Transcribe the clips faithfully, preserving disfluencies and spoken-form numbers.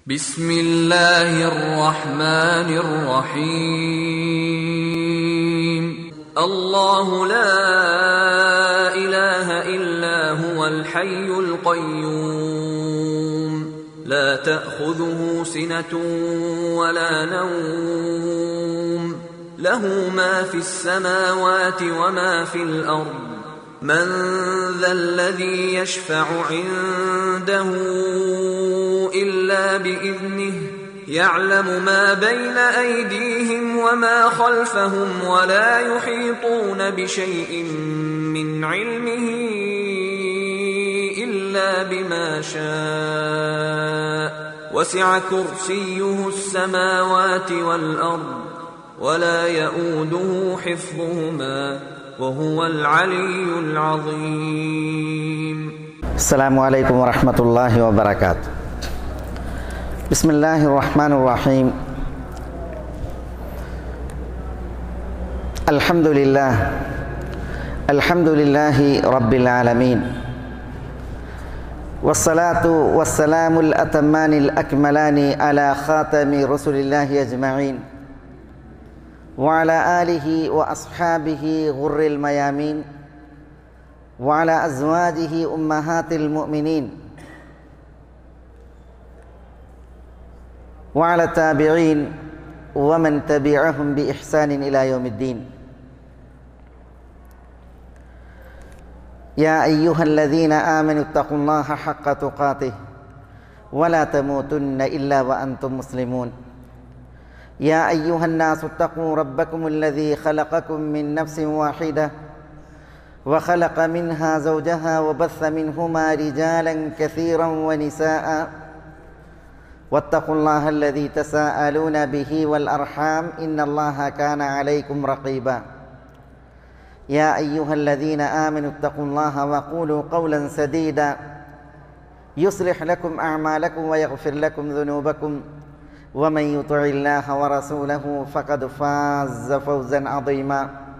بسم الله الرحمن الرحيم الله لا إله إلا هو الحي القيوم لا تأخذه سنة ولا نوم له ما في السماوات وما في الأرض من ذا الذي يشفع عنده إلا بإذنه يعلم ما بين أيديهم وما خلفهم ولا يحيطون بشيء من علمه إلا بما شاء وسع كرسيه السماوات والأرض ولا يؤوده حفظهما وهو العلي العظيم. السلام عليكم ورحمة الله وبركاته. بسم الله الرحمن الرحيم. الحمد لله الحمد لله رب العالمين والصلاة والسلام الأتمان الأكملان على خاتم رسل الله أجمعين وعلى آله وأصحابه غر الميامين وعلى أزواجه أمهات المؤمنين وعلى التابعين ومن تبعهم بإحسان إلى يوم الدين. يا أيها الذين آمنوا اتقوا الله حق تقاته ولا تموتن إلا وأنتم مسلمون. يا أيها الناس اتقوا ربكم الذي خلقكم من نفس واحدة وخلق منها زوجها وبث منهما رجالا كثيرا ونساء واتقوا الله الذي تساءلون به والأرحام إن الله كان عليكم رقيبا. يا أيها الذين آمنوا اتقوا الله وقولوا قولا سديدا يصلح لكم أعمالكم ويغفر لكم ذنوبكم ومن يطع الله ورسوله فقد فاز فوزا عظيما.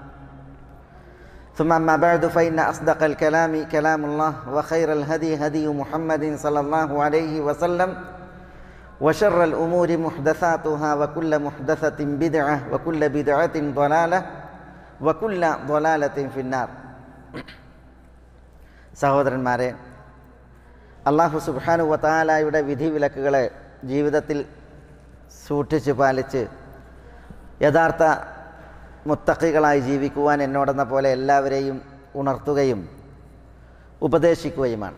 ثم أما بعد فإن أصدق الكلام كلام الله وخير الهدي هدي محمد صلى الله عليه وسلم وشر الأمور محدثاتها وكل محدثة بدعة وكل بدعة ضلالة وكل ضلالة في النار. സഹോദരന്മാരെ, അല്ലാഹു സുബ്ഹാനഹു വ തആലയുടെ വിധിവിലക്കുകളെ ജീവിതത്തിൽ സൂക്ഷിച്ച് പാലിച്ച് യഥാർത്ഥ മുത്തഖികളായി ജീവിക്കുവാൻ എന്നോടെന്ന പോലെ എല്ലാവരെയും ഉണർത്തുകയും ഉപദേശിക്കുകയുമാണ്.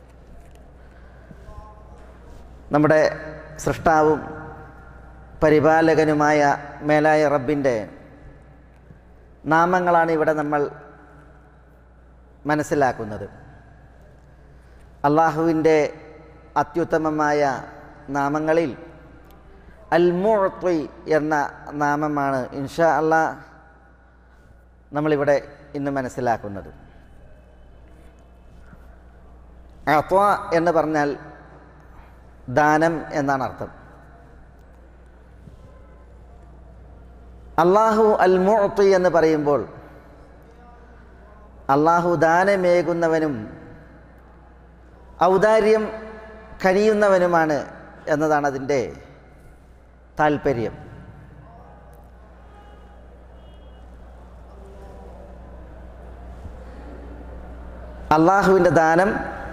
നമ്മുടെ സൃഷ്ടാവും പരിപാലകനുമായ മേലായ റബ്ബിൻ്റെ നാമങ്ങളാണ് ഇവിടെ നമ്മൾ മനസ്സിലാക്കുന്നത്. അള്ളാഹുവിൻ്റെ അത്യുത്തമമായ നാമങ്ങളിൽ അൽ മുഅ്തി എന്ന നാമമാണ് ഇൻഷാ അല്ലാഹ് നമ്മളിവിടെ ഇന്ന് മനസ്സിലാക്കുന്നത്. അത്വാ എന്ന് പറഞ്ഞാൽ ദാനം എന്നാണ് അർത്ഥം. അല്ലാഹു അൽ മുഅ്തി എന്ന് പറയുമ്പോൾ അല്ലാഹു ദാനമേകുന്നവനും ഔദാര്യം കനിയുന്നവനുമാണ് എന്നതാണ് അതിൻ്റെ താൽപ്പര്യം. അള്ളാഹുവിൻ്റെ ദാനം,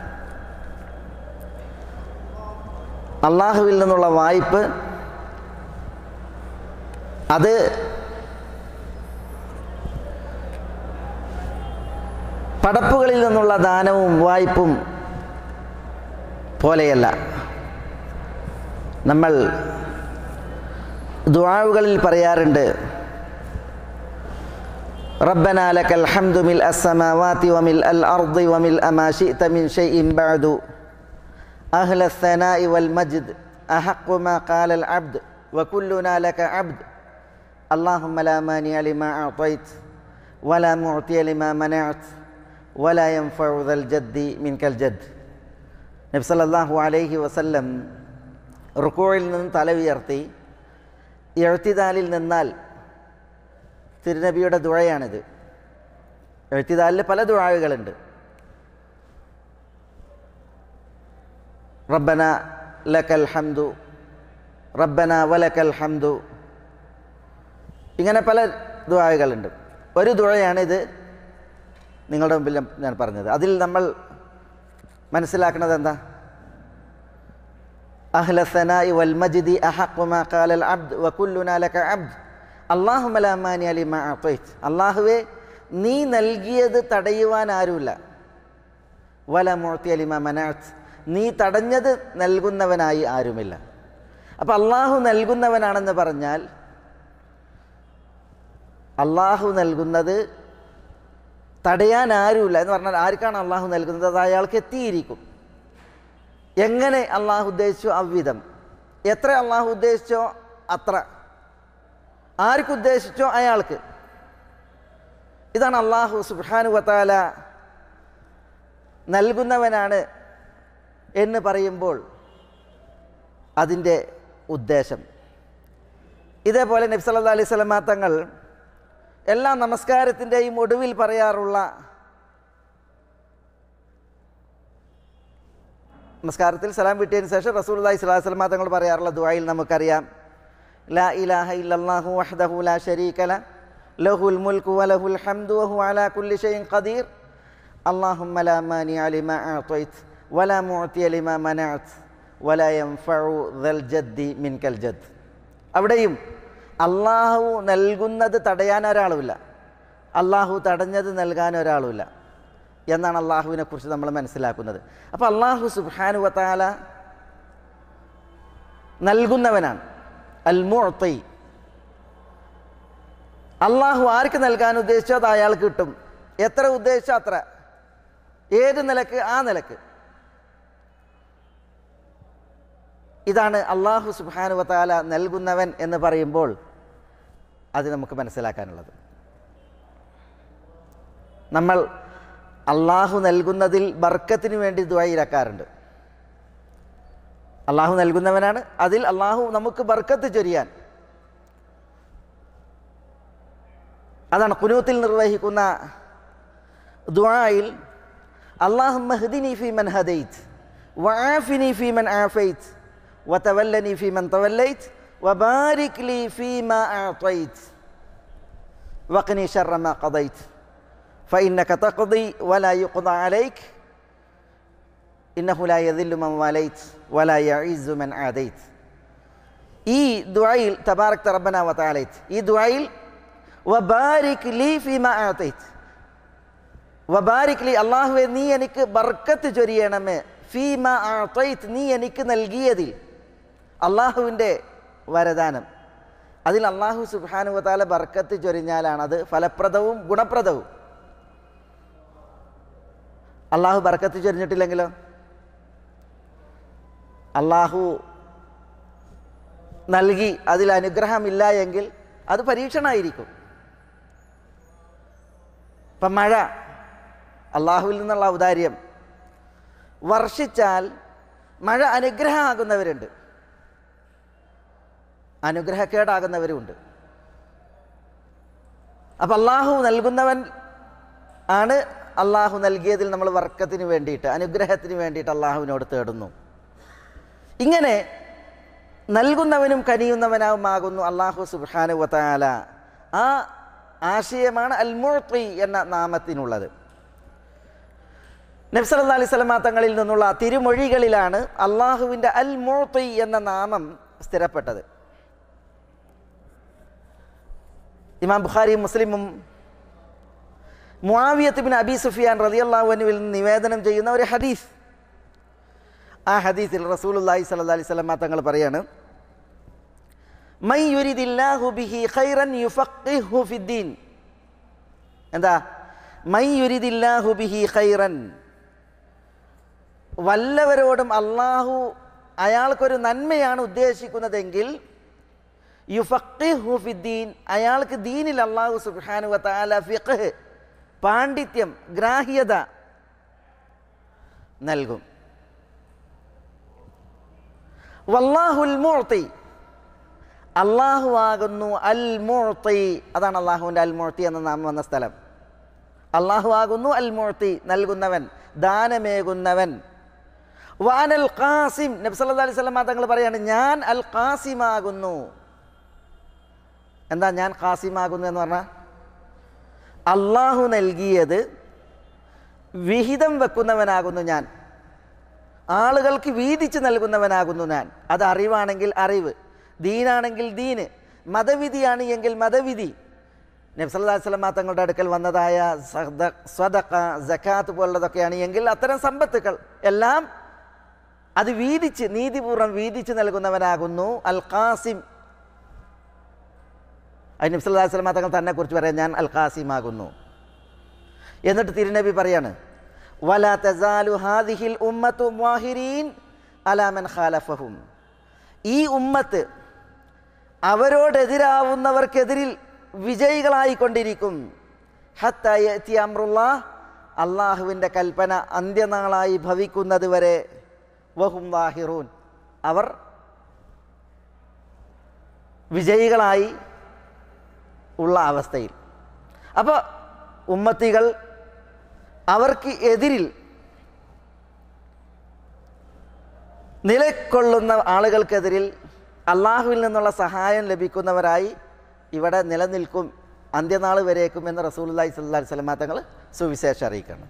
അള്ളാഹുവിൽ നിന്നുള്ള വായ്പ, അത് പടപ്പുകളിൽ നിന്നുള്ള ദാനവും വായ്പും പോലെയല്ല. നമ്മൾ ദുആകളിൽ പറയാറുണ്ട്, റബ്ബനാ ലക്കൽ ഹംദു മിൽ അസ്സമാവാതി വമിൽ അൽ അർദി വമിൽ മാ ശിഅത മിൻ ഷൈഇൻ ബഅദു അഹ്ല الثناء والمجد أحق ما قال العبد وكلنا لك عبد اللهم لا مانع لما أعطيت ولا معطي لما منعت ولا ينفع ذا الجد منك الجد. നബി സല്ലല്ലാഹു അലൈഹി വസല്ലം റുകൂഇൽ നിന്ന് തല ഉയർത്തി ഇഅ്തിദാലിൽ നിന്നാൽ തിരുനബിയുടെ ദുആയാണിത്. ഇഅ്തിദാലിൽ പല ദുആകളുണ്ട്. റബ്ബന ലക്കൽ ഹംദു റബ്ബന വലക്കൽ ഹംദു. ഇങ്ങനെ പല ദുആകളുണ്ട്. ഒരു ദുആയാണിത് നിങ്ങളുടെ മുമ്പിൽ ഞാൻ പറഞ്ഞത്. അതിൽ നമ്മൾ മനസ്സിലാക്കുന്നത് എന്താ? അഹ്ല സനാഇ വൽ മജ്ദി അഹഖു മാ ഖാലൽ അബ്ദ് വകുല്ലുനാ ലക അബ്ദ് അല്ലാഹുമ്മ ലാ മാനിഅ ലിമാ അഅതൈത്. അല്ലാഹുവേ, നീ നൽകിയത് തടയുവാൻ ആരുമില്ല. വല മുഅ്തിയ ലിമാ മനഅത്, നീ തടഞ്ഞത് നൽകുന്നവനായി ആരുമില്ല. അപ്പം അള്ളാഹു നൽകുന്നവനാണെന്ന് പറഞ്ഞാൽ അള്ളാഹു നൽകുന്നത് തടയാൻ ആരുമില്ല എന്ന് പറഞ്ഞാൽ ആർക്കാണ് അള്ളാഹു നൽകുന്നത് അത് അയാൾക്ക് എത്തിയിരിക്കും. എങ്ങനെ അള്ളാഹു ഉദ്ദേശിച്ചോ അவ்விധം, എത്ര അള്ളാഹു ഉദ്ദേശിച്ചോ അത്ര, ആർക്കുദ്ദേശിച്ചോ അയാൾക്ക്. ഇതാണ് അള്ളാഹു സുബ്ഹാനഹു വ തആല നൽകുന്നവനാണ് എന്ന് പറയുമ്പോൾ അതിൻ്റെ ഉദ്ദേശം. ഇതേപോലെ നബി സല്ലല്ലാഹു അലൈഹി വസല്ലം തങ്ങൾ എല്ലാ നമസ്കാരത്തിൻ്റെയും ഒടുവിൽ പറയാറുള്ള, നമസ്കാരത്തിൽ സലാം വീട്ടിയതിന് ശേഷം റസൂലുള്ളാഹി സ്വല്ലല്ലാഹു അലൈഹി വസല്ലം തങ്ങൾ പറയാറുള്ള ദുആയിൽ നമുക്കറിയാം, ലാ ഇലാഹ ഇല്ലല്ലാഹു വഹ്ദഹു ലാ ശരീക ലഹു ലഹുൽ മുൽക്കു വലഹുൽ ഹംദു വഹുവ അലാ കുല്ലി ഷൈഇൻ ഖദീർ അല്ലാഹുമ്മ ലാ മാനിഅ ലിമാ അഅതൈത വലാ മുഅ്തിയ ലിമാ മനഅത വലാ യൻഫഉ ദൽ ജദ്ദി മിൻകൽ ജദ്ദ്. അവിടെയും അള്ളാഹു നൽകുന്നത് തടയാൻ ഒരാളുമില്ല, അള്ളാഹു തടഞ്ഞത് നൽകാൻ ഒരാളുമില്ല എന്നാണ് അള്ളാഹുവിനെ കുറിച്ച് നമ്മൾ മനസ്സിലാക്കുന്നത്. അപ്പോൾ അള്ളാഹു സുബ്ഹാനഹു വ തആല നൽകുന്നവനാണ്, അൽ മുഅ്തി. അള്ളാഹു ആർക്ക് നൽകാൻ ഉദ്ദേശിച്ചോ അത് അയാൾക്ക് കിട്ടും, എത്ര ഉദ്ദേശിച്ചോ അത്ര, ഏത് നിലക്ക് ആ നിലക്ക്. ഇതാണ് അള്ളാഹു സുബ്ഹാനഹു വ തആല നൽകുന്നവൻ എന്ന് പറയുമ്പോൾ അത് നമുക്ക് മനസ്സിലാക്കാനുള്ളത്. നമ്മൾ അള്ളാഹു നൽകുന്നതിൽ ബർക്കത്തിന് വേണ്ടി ദുആയിരക്കാറുണ്ട്. അള്ളാഹു നൽകുന്നവനാണ്, അതിൽ അള്ളാഹു നമുക്ക് ബർക്കത്ത് ചൊരിയാൻ. അതാണ് ഖുനൂത്തിൽ നിർവഹിക്കുന്ന ദുആയിൽ അല്ലാഹുമ്മ ഹ്ദിനി ഫീമൻ ഹദൈത് വആഫിനി ഫീമൻ ആഫൈത് വതവല്ലനി ഫീമൻ തവല്ലൈത് വബാരിക് ലി ഫീമാ അഅതൈത് വഖ്നി ശർറ മാ ഖദൈത് ഫഇന്നക തഖ്ദി വലാ യുഖ്ദാ അലൈക് ഇന്നഹു ലാ യദില്ലു മൻ വാലൈത് വലാ യഈസു മൻ ആദൈത്. ഈ ദുആയിൽ തബാറകത റബ്ബന വ തആലൈത്, ഈ ദുആയിൽ വബാരിക് ലി ഫീമാ അഅതൈത്, വബാരിക് ലി, അല്ലാഹുവേ നീ എനിക്ക് ബർക്കത്ത് ചൊരിയണമേ, ഫീമാ അഅതൈത്, നീ എനിക്ക് നൽകിയതിൽ. അള്ളാഹുവിൻ്റെ വരദാനം, അതിൽ അള്ളാഹു സുബ്ഹാനഹു വ തആല ബർക്കത്ത് ചൊരിഞ്ഞാലാണ് അത് ഫലപ്രദവും ഗുണപ്രദവും. അള്ളാഹു ബർക്കത്ത് ചൊരിഞ്ഞിട്ടില്ലെങ്കിലോ, അള്ളാഹു നൽകി അതിൽ അനുഗ്രഹമില്ല എങ്കിൽ അത് പരീക്ഷണമായിരിക്കും. ഇപ്പം മഴ അള്ളാഹുവിൽ നിന്നുള്ള ഔദാര്യം, വർഷിച്ചാൽ മഴ അനുഗ്രഹമാകുന്നവരുണ്ട്, അനുഗ്രഹക്കേടാകുന്നവരുമുണ്ട്. അപ്പം അള്ളാഹു നൽകുന്നവൻ ആണ്. അള്ളാഹു നൽകിയതിൽ നമ്മൾ വർക്കത്തിന് വേണ്ടിയിട്ട്, അനുഗ്രഹത്തിന് വേണ്ടിയിട്ട് അള്ളാഹുവിനോട് തേടുന്നു. ഇങ്ങനെ നൽകുന്നവനും കനിയുന്നവനാവുമാകുന്നു അള്ളാഹു സുബ്ഹാനഹു വ തആല. ആ ആശയമാണ് അൽ മുഅ്തി എന്ന നാമത്തിനുള്ളത്. നബി സല്ലല്ലാഹു അലൈഹി വസല്ലം തങ്ങളിൽ നിന്നുള്ള തിരുമൊഴികളിലാണ് അള്ളാഹുവിൻ്റെ അൽ മുഅ്തി എന്ന നാമം സ്ഥിരപ്പെട്ടത്. ഇമാം ബുഖാരിയും മുസ്ലിമും മുആവിയത്ത് ഇബ്നു അബീ സുഫിയാൻ റളിയല്ലാഹു അൻഹുവിൽ നിന്ന് നിവേദനം ചെയ്യുന്ന ഒരു ഹദീസ്. ആ ഹദീസിൽ റസൂലുള്ളാഹി സ്വല്ലല്ലാഹു അലൈഹി വസല്ലം തങ്ങൾ പറയാണ്, മൻ യുരിദില്ലാഹു ബിഹി ഖൈറൻ യുഫഖിഹു ഫിദ്ദീൻ. എന്താ? മൻ യുരിദില്ലാഹു ബിഹി ഖൈറൻ, വല്ലവരോടും അള്ളാഹു അയാൾക്കൊരു നന്മയാണ് ഉദ്ദേശിക്കുന്നതെങ്കിൽ യുഫഖിഹു ഫിദ്ദീൻ, അയാൾക്ക് ദീനിൽ അള്ളാഹു സുബ്ഹാനഹു വ തആല ഫിഖ്ഹ്, പാണ്ഡിത്യം, ഗ്രാഹ്യത നൽകും. വല്ലാഹുൽ മുഅ്തി, അള്ളാഹു ആകുന്നു അൽ മുഅ്തി. അതാണ് അള്ളാഹുവിൻ്റെ അൽ മുഅ്തി എന്ന നാമം വന്ന സ്ഥലം. അള്ളാഹു ആകുന്നു അൽ മുഅ്തി, നൽകുന്നവൻ, ദാനമേകുന്നവൻ. വാനൽ ഖാസിം, നബി സല്ലല്ലാഹു അലൈഹി വസല്ലം തങ്ങൾ പറയാണ് ഞാൻ അൽ ഖാസിമാകുന്നു. എന്താ ഞാൻ ഖാസിമാകുന്നു എന്ന് പറഞ്ഞാൽ അള്ളാഹു നൽകിയത് വിഹിതം വെക്കുന്നവനാകുന്നു ഞാൻ, ആളുകൾക്ക് വീതിച്ച് നൽകുന്നവനാകുന്നു ഞാൻ. അത് അറിവാണെങ്കിൽ അറിവ്, ദീനാണെങ്കിൽ ദീന്, മതവിധിയാണ് എങ്കിൽ മതവിധി. നബി സല്ലല്ലാഹു അലൈഹി വസല്ലം തങ്ങളുടെ അടുക്കൽ വന്നതായ സ്വദഖ, സകാത്ത് പോലുള്ളതൊക്കെയാണ് എങ്കിൽ അത്തരം സമ്പത്തുകൾ എല്ലാം അത് വീതിച്ച് നീതിപൂർവ്വം വീതിച്ച് നൽകുന്നവനാകുന്നു അൽ ഖാസിം. അത് നബി സല്ലല്ലാഹു അലൈഹി വസല്ലം തങ്ങൾ തന്നെ കുറിച്ച് പറയാം ഞാൻ അൽ ഖാസിമാകുന്നു. എന്നിട്ട് തിരുനബി പറയാണ് വലാ തസാലു ഹാദിഹിൽ ഉമ്മത്തു വാഹിരീൻ അലാ മൻ ഖാലഫഹും, ഈ ഉമ്മത്ത് അവരോടെതിരാവുന്നവർക്കെതിരിൽ വിജയികളായിക്കൊണ്ടിരിക്കും. ഹത്താ യഅതി അംറുല്ലാഹ്, അള്ളാഹുവിൻ്റെ കൽപ്പന അന്ത്യനാളായി ഭവിക്കുന്നത് വരെ. വഹും വാഹിറൂൻ, അവർ വിജയികളായി ഉള്ള അവസ്ഥയിൽ. അപ്പോൾ ഉമ്മത്തികൾ അവർക്ക് എതിരിൽ നിലകൊള്ളുന്ന ആളുകൾക്കെതിരിൽ അള്ളാഹുവിൽ നിന്നുള്ള സഹായം ലഭിക്കുന്നവരായി ഇവിടെ നിലനിൽക്കും അന്ത്യനാൾ വരേക്കും എന്ന് റസൂലുള്ളാഹി സ്വല്ലല്ലാഹു അലൈഹി വസല്ലം തങ്ങൾ സുവിശേഷം അറിയിക്കണം.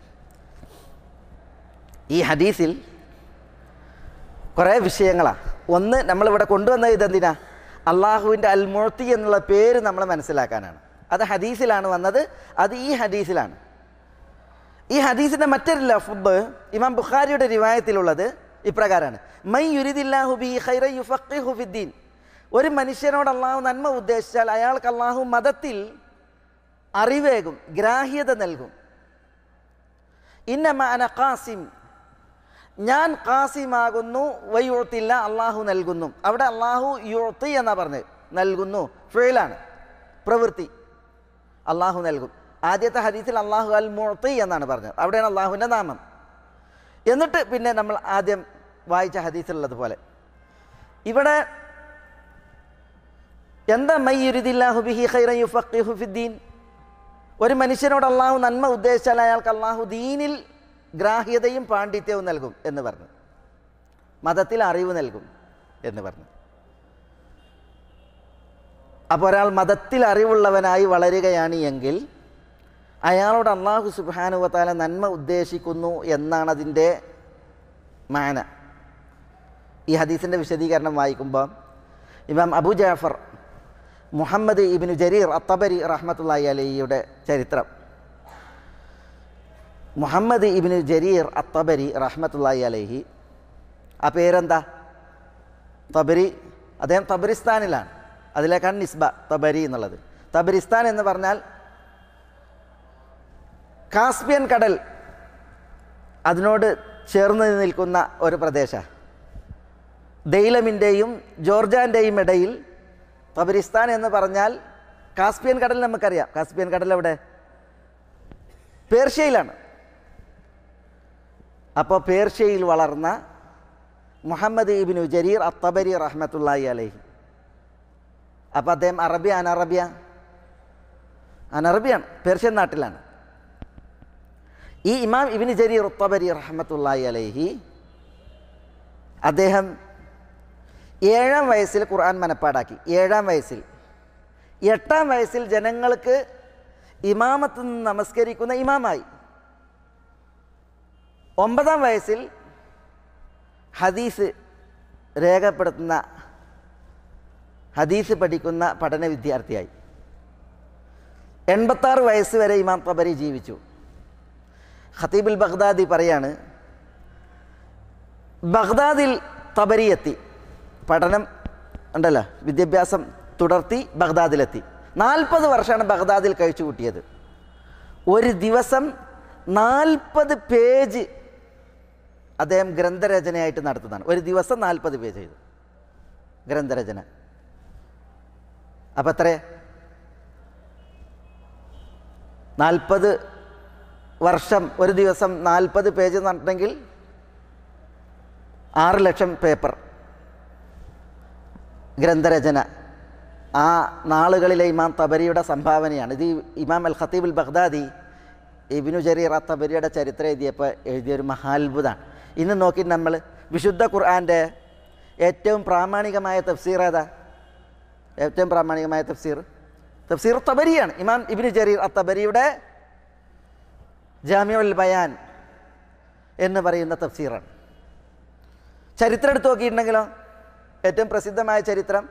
ഈ ഹദീസിൽ കുറേ വിഷയങ്ങളാണ്. ഒന്ന്, നമ്മളിവിടെ കൊണ്ടുവന്നത് ഇതെന്തിനാ? അള്ളാഹുവിൻ്റെ അൽ മുഅ്തി എന്നുള്ള പേര് നമ്മൾ മനസ്സിലാക്കാനാണ്. അത് ഹദീസിലാണ് വന്നത്, അത് ഈ ഹദീസിലാണ്. ഈ ഹദീസിൻ്റെ മറ്റൊരു ലഫ്ദ് ഇമാം ബുഖാരിയുടെ റിവായത്തിലുള്ളത് ഇപ്രകാരമാണ്: മൻ യുരിദില്ലാഹു ബിഹി ഖൈറൻ യുഫഖിഹു ഫിദ്ദീൻ, ഒരു മനുഷ്യനോട് അള്ളാഹു നന്മ ഉദ്ദേശിച്ചാൽ അയാൾക്ക് അള്ളാഹു മതത്തിൽ അറിവേകും, ഗ്രാഹ്യത നൽകും. ഇന്നമ അന ഖാസിം, ഞാൻ ഖാസിമാകുന്നു, വയുഅത്തില്ല, അള്ളാഹു നൽകുന്നു. അവിടെ അള്ളാഹു യുഅത്തി എന്നാ പറഞ്ഞത്, നൽകുന്നു ഫിഅലാണ്, പ്രവൃത്തി. അള്ളാഹു നൽകും. ആദ്യത്തെ ഹദീസിൽ അള്ളാഹു അൽ മുഅ്തി എന്നാണ് പറഞ്ഞത്, അവിടെയാണ് അള്ളാഹുവിൻ്റെ നാമം. എന്നിട്ട് പിന്നെ നമ്മൾ ആദ്യം വായിച്ച ഹദീസിലുള്ളതുപോലെ ഇവിടെ എന്താ മൻ യുരിദില്ലാഹു ബിഹി ഖൈറൻ യുഫഖിഹു ഫിദ്ദീൻ, ഒരു മനുഷ്യനോട് അള്ളാഹു നന്മ ഉദ്ദേശിച്ചാൽ അയാൾക്ക് അള്ളാഹു ദീനിൽ ഗ്രാഹ്യതയും പാണ്ഡിത്യവും നൽകും എന്ന് പറഞ്ഞു, മതത്തിൽ അറിവ് നൽകും എന്ന് പറഞ്ഞു. അപ്പോൾ ഒരാൾ മതത്തിൽ അറിവുള്ളവനായി വളരുകയാണ് എങ്കിൽ അയാളോട് അള്ളാഹു സുബ്ഹാനഹു വ തആല നന്മ ഉദ്ദേശിക്കുന്നു എന്നാണ് അതിൻ്റെ മാന. ഈ ഹദീസിൻ്റെ വിശദീകരണം വായിക്കുമ്പോൾ ഇമാം അബൂ ജഅഫർ മുഹമ്മദ് ഇബ്നു ജരീർ അത്തബരി റഹ്മത്തുള്ളാഹി അലൈഹിയുടെ ചരിത്രം, മുഹമ്മദ് ഇബ്നു ജരീർ അത്തബരി റഹ്മത്തുള്ളാഹി അലൈഹി, ആ പേരെന്താ? തബരി. അദ്ദേഹം തബരിസ്ഥാനിലാണ്, അതിലേക്കാണ് നിസ്ബ തബരി എന്നുള്ളത്. തബരിസ്ഥാൻ എന്ന് പറഞ്ഞാൽ കാസ്പിയൻ കടൽ അതിനോട് ചേർന്ന് നിൽക്കുന്ന ഒരു പ്രദേശം. ദൈലമിൻ്റെയും ജോർജാൻ്റെയും ഇടയിൽ തബരിസ്ഥാൻ എന്ന് പറഞ്ഞാൽ കാസ്പിയൻ കടൽ നമുക്കറിയാം. കാസ്പിയൻ കടൽ എവിടെ? പേർഷ്യയിലാണ്. അപ്പോൾ പേർഷ്യയിൽ വളർന്ന മുഹമ്മദ് ഇബ്നു ജരീർ അത്തബരി റഹ്മത്തുള്ളാഹി അലൈഹി, അപ്പോൾ അദ്ദേഹം അറബി അനറബിയ അനറബിയാണ്, പേർഷ്യൻ നാട്ടിലാണ്. ഈ ഇമാം ഇബ്നു ജരീർ അത്തബരി റഹ്മത്തുള്ളാഹി അലൈഹി അദ്ദേഹം ഏഴാം വയസ്സിൽ ഖുർആൻ മനപ്പാടാക്കി. ഏഴാം വയസ്സിൽ. എട്ടാം വയസ്സിൽ ജനങ്ങൾക്ക് ഇമാമത്ത് നിന്ന് നമസ്കരിക്കുന്ന ഇമാമായി. ഒമ്പതാം വയസ്സിൽ ഹദീസ് രേഖപ്പെടുത്തുന്ന ഹദീസ് പഠിക്കുന്ന പഠന വിദ്യാർത്ഥിയായി. എൺപത്താറ് വയസ്സ് വരെ ഇമാം തബരി ജീവിച്ചു. ഖതീബുൽ ബഗ്ദാദി പറയാണ്, ബഗ്ദാദിൽ തബരി എത്തി, പഠനം ഉണ്ടല്ലോ, വിദ്യാഭ്യാസം തുടർത്തി ബഗ്ദാദിലെത്തി. നാൽപ്പത് വർഷമാണ് ബഗ്ദാദിൽ കഴിച്ചു കൂട്ടിയത്. ഒരു ദിവസം നാൽപ്പത് പേജ് അദ്ദേഹം ഗ്രന്ഥരചനയായിട്ട് നടത്തുന്നതാണ്. ഒരു ദിവസം നാൽപ്പത് പേജ് ചെയ്തു ഗ്രന്ഥരചന. അപ്പം എത്ര? നാൽപ്പത് വർഷം, ഒരു ദിവസം നാൽപ്പത് പേജ് നടണമെങ്കിൽ ആറ് ലക്ഷം പേപ്പർ ഗ്രന്ഥരചന. ആ നാളുകളിലെ ഇമാം തബരിയുടെ സംഭാവനയാണ് ഇത്. ഇമാം അൽ ഖതീബുൽ ബഗ്ദാദി ഇബ്നു ജരീർ അത്തബരിയുടെ ചരിത്രം എഴുതിയപ്പോൾ എഴുതിയൊരു മഹാത്ഭുതമാണ്. ഇന്ന് നോക്കി നമ്മൾ വിശുദ്ധ ഖുർആൻ്റെ ഏറ്റവും പ്രാമാണികമായ തഫ്സീർ ഏതാ? ഏറ്റവും പ്രാമാണികമായ തഫ്സീർ തഫ്സീർ തബരിയാണ്. ഇമാം ഇബ്നു ജരീർ അത്തബരിയുടെ ജാമിഉൽ ബയാൻ എന്ന് പറയുന്ന തഫ്സീറാണ്. ചരിത്രം എടുത്തു നോക്കിയിട്ടുണ്ടെങ്കിലോ ഏറ്റവും പ്രസിദ്ധമായ ചരിത്രം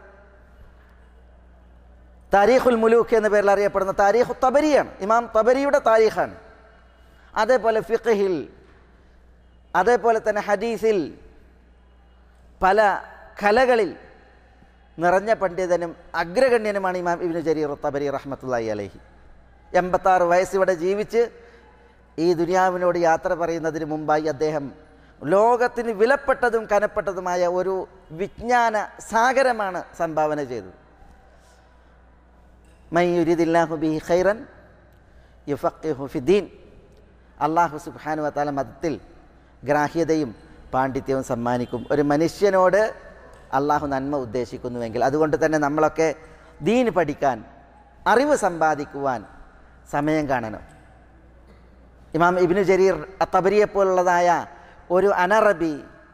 താരീഖുൽ മുലൂക്ക് എന്ന പേരിൽ അറിയപ്പെടുന്ന താരീഖു തബരിയാണ്. ഇമാം തബരിയുടെ താരീഖാണ്. അതേപോലെ ഫിഖ്ഹിൽ, അതേപോലെ തന്നെ ഹദീസിൽ, പല കലകളിൽ നിറഞ്ഞ പണ്ഡിതനും അഗ്രഗണ്യനുമാണ് ഇമാം ഇബ്നു ജരീർ തബരി റഹ്മത്തുള്ളാഹി അലൈഹി. എൺപത്താറ് വയസ്സിവിടെ ജീവിച്ച് ഈ ദുനിയാവിനോട് യാത്ര പറയുന്നതിന് മുമ്പായി അദ്ദേഹം ലോകത്തിന് വിലപ്പെട്ടതും കനപ്പെട്ടതുമായ ഒരു വിജ്ഞാന സാഗരമാണ് സംഭാവന ചെയ്തത്. മൻ യുരിദില്ലാഹു ബിഹി ഖൈറൻ യുഫഖിഹു ഫിദ്ദീൻ. അല്ലാഹു സുബ്ഹാനഹു വ തആല മതത്തിൽ ഗ്രാഹ്യതയും പാണ്ഡിത്യവും സമ്മാനിക്കും. ഒരു മനുഷ്യനോട് അള്ളാഹു നന്മ ഉദ്ദേശിക്കുന്നുവെങ്കിൽ. അതുകൊണ്ട് തന്നെ നമ്മളൊക്കെ ദീൻ പഠിക്കാൻ, അറിവ് സമ്പാദിക്കുവാൻ സമയം കാണണം. ഇമാം ഇബ്നു ജരീർ അത്തബരിയെപ്പോലുള്ളതായ ഒരു അനറബി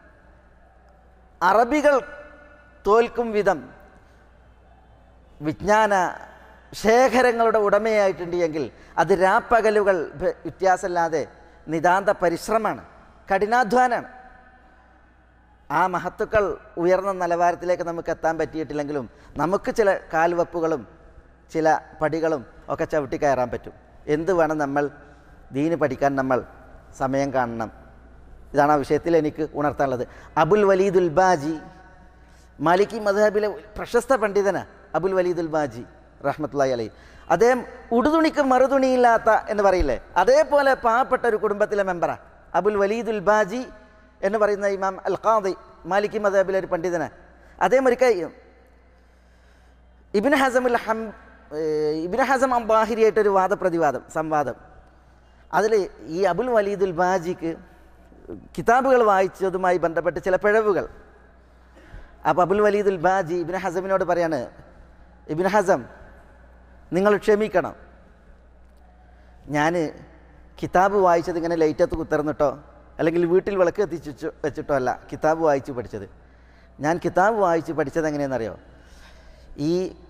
അറബികൾ തോൽക്കും വിധം വിജ്ഞാന ശേഖരങ്ങളുടെ ഉടമയായിട്ടുണ്ട് എങ്കിൽ അത് രാപ്പകലുകൾ വ്യത്യാസമില്ലാതെ നിതാന്ത പരിശ്രമമാണ്, കഠിനാധ്വാനാണ്. ആ മഹത്തുക്കൾ ഉയർന്ന നിലവാരത്തിലേക്ക് നമുക്ക് എത്താൻ പറ്റിയിട്ടില്ലെങ്കിലും നമുക്ക് ചില കാൽവെപ്പുകളും ചില പടികളും ഒക്കെ ചവിട്ടി കയറാൻ പറ്റും. എന്ത് വേണം? നമ്മൾ ദീന് പഠിക്കാൻ നമ്മൾ സമയം കാണണം. ഇതാണ് ആ വിഷയത്തിൽ എനിക്ക് ഉണർത്താനുള്ളത്. അബുൽ വലീദുൽ ബാജി, മാലിക്കി മദ്ഹബിലെ പ്രശസ്ത പണ്ഡിതനാണ് അബുൽ വലീദുൽ ബാജി റഹ്മത്തുള്ളാഹി അലൈഹി. അദ്ദേഹം ഉടുതുണിക്ക് മറുതുണിയില്ലാത്ത എന്ന് പറയില്ലേ, അതേപോലെ പാവപ്പെട്ട ഒരു കുടുംബത്തിലെ മെമ്പറാണ് അബുൽ വലീദുൽ ബാജി എന്ന് പറയുന്ന ഇമാം അൽ ഖാദി, മാലിക്കി മദ്ഹബിലെ ഒരു പണ്ഡിതനാണ്. അദ്ദേഹം ഒരിക്കൽ ഇബ്നു ഹസമുൽ ഹം ഇബ്നു ഹസം അംബാഹിരിയായിട്ടൊരു വാദപ്രതിവാദം സംവാദം. അതിൽ ഈ അബുൽ വലീദുൽ ബാജിക്ക് കിതാബുകൾ വായിച്ചതുമായി ബന്ധപ്പെട്ട് ചില പിഴവുകൾ. അപ്പോൾ അബുൽ വലീദുൽ ബാജി ഇബ്നു ഹസമിനോട് പറയാണ്, ഇബ്നു ഹസം നിങ്ങൾ ക്ഷമിക്കണം, ഞാൻ കിതാബ് വായിച്ചത് ഇങ്ങനെ ലൈറ്റത്ത് കുത്തിർന്നിട്ടോ അല്ലെങ്കിൽ വീട്ടിൽ വിളക്ക് എത്തിച്ചു വെച്ചിട്ടോ അല്ല കിതാബ് വായിച്ച് പഠിച്ചത്. ഞാൻ കിതാബ് വായിച്ച് പഠിച്ചത് എങ്ങനെയാണെന്നറിയോ? ഈ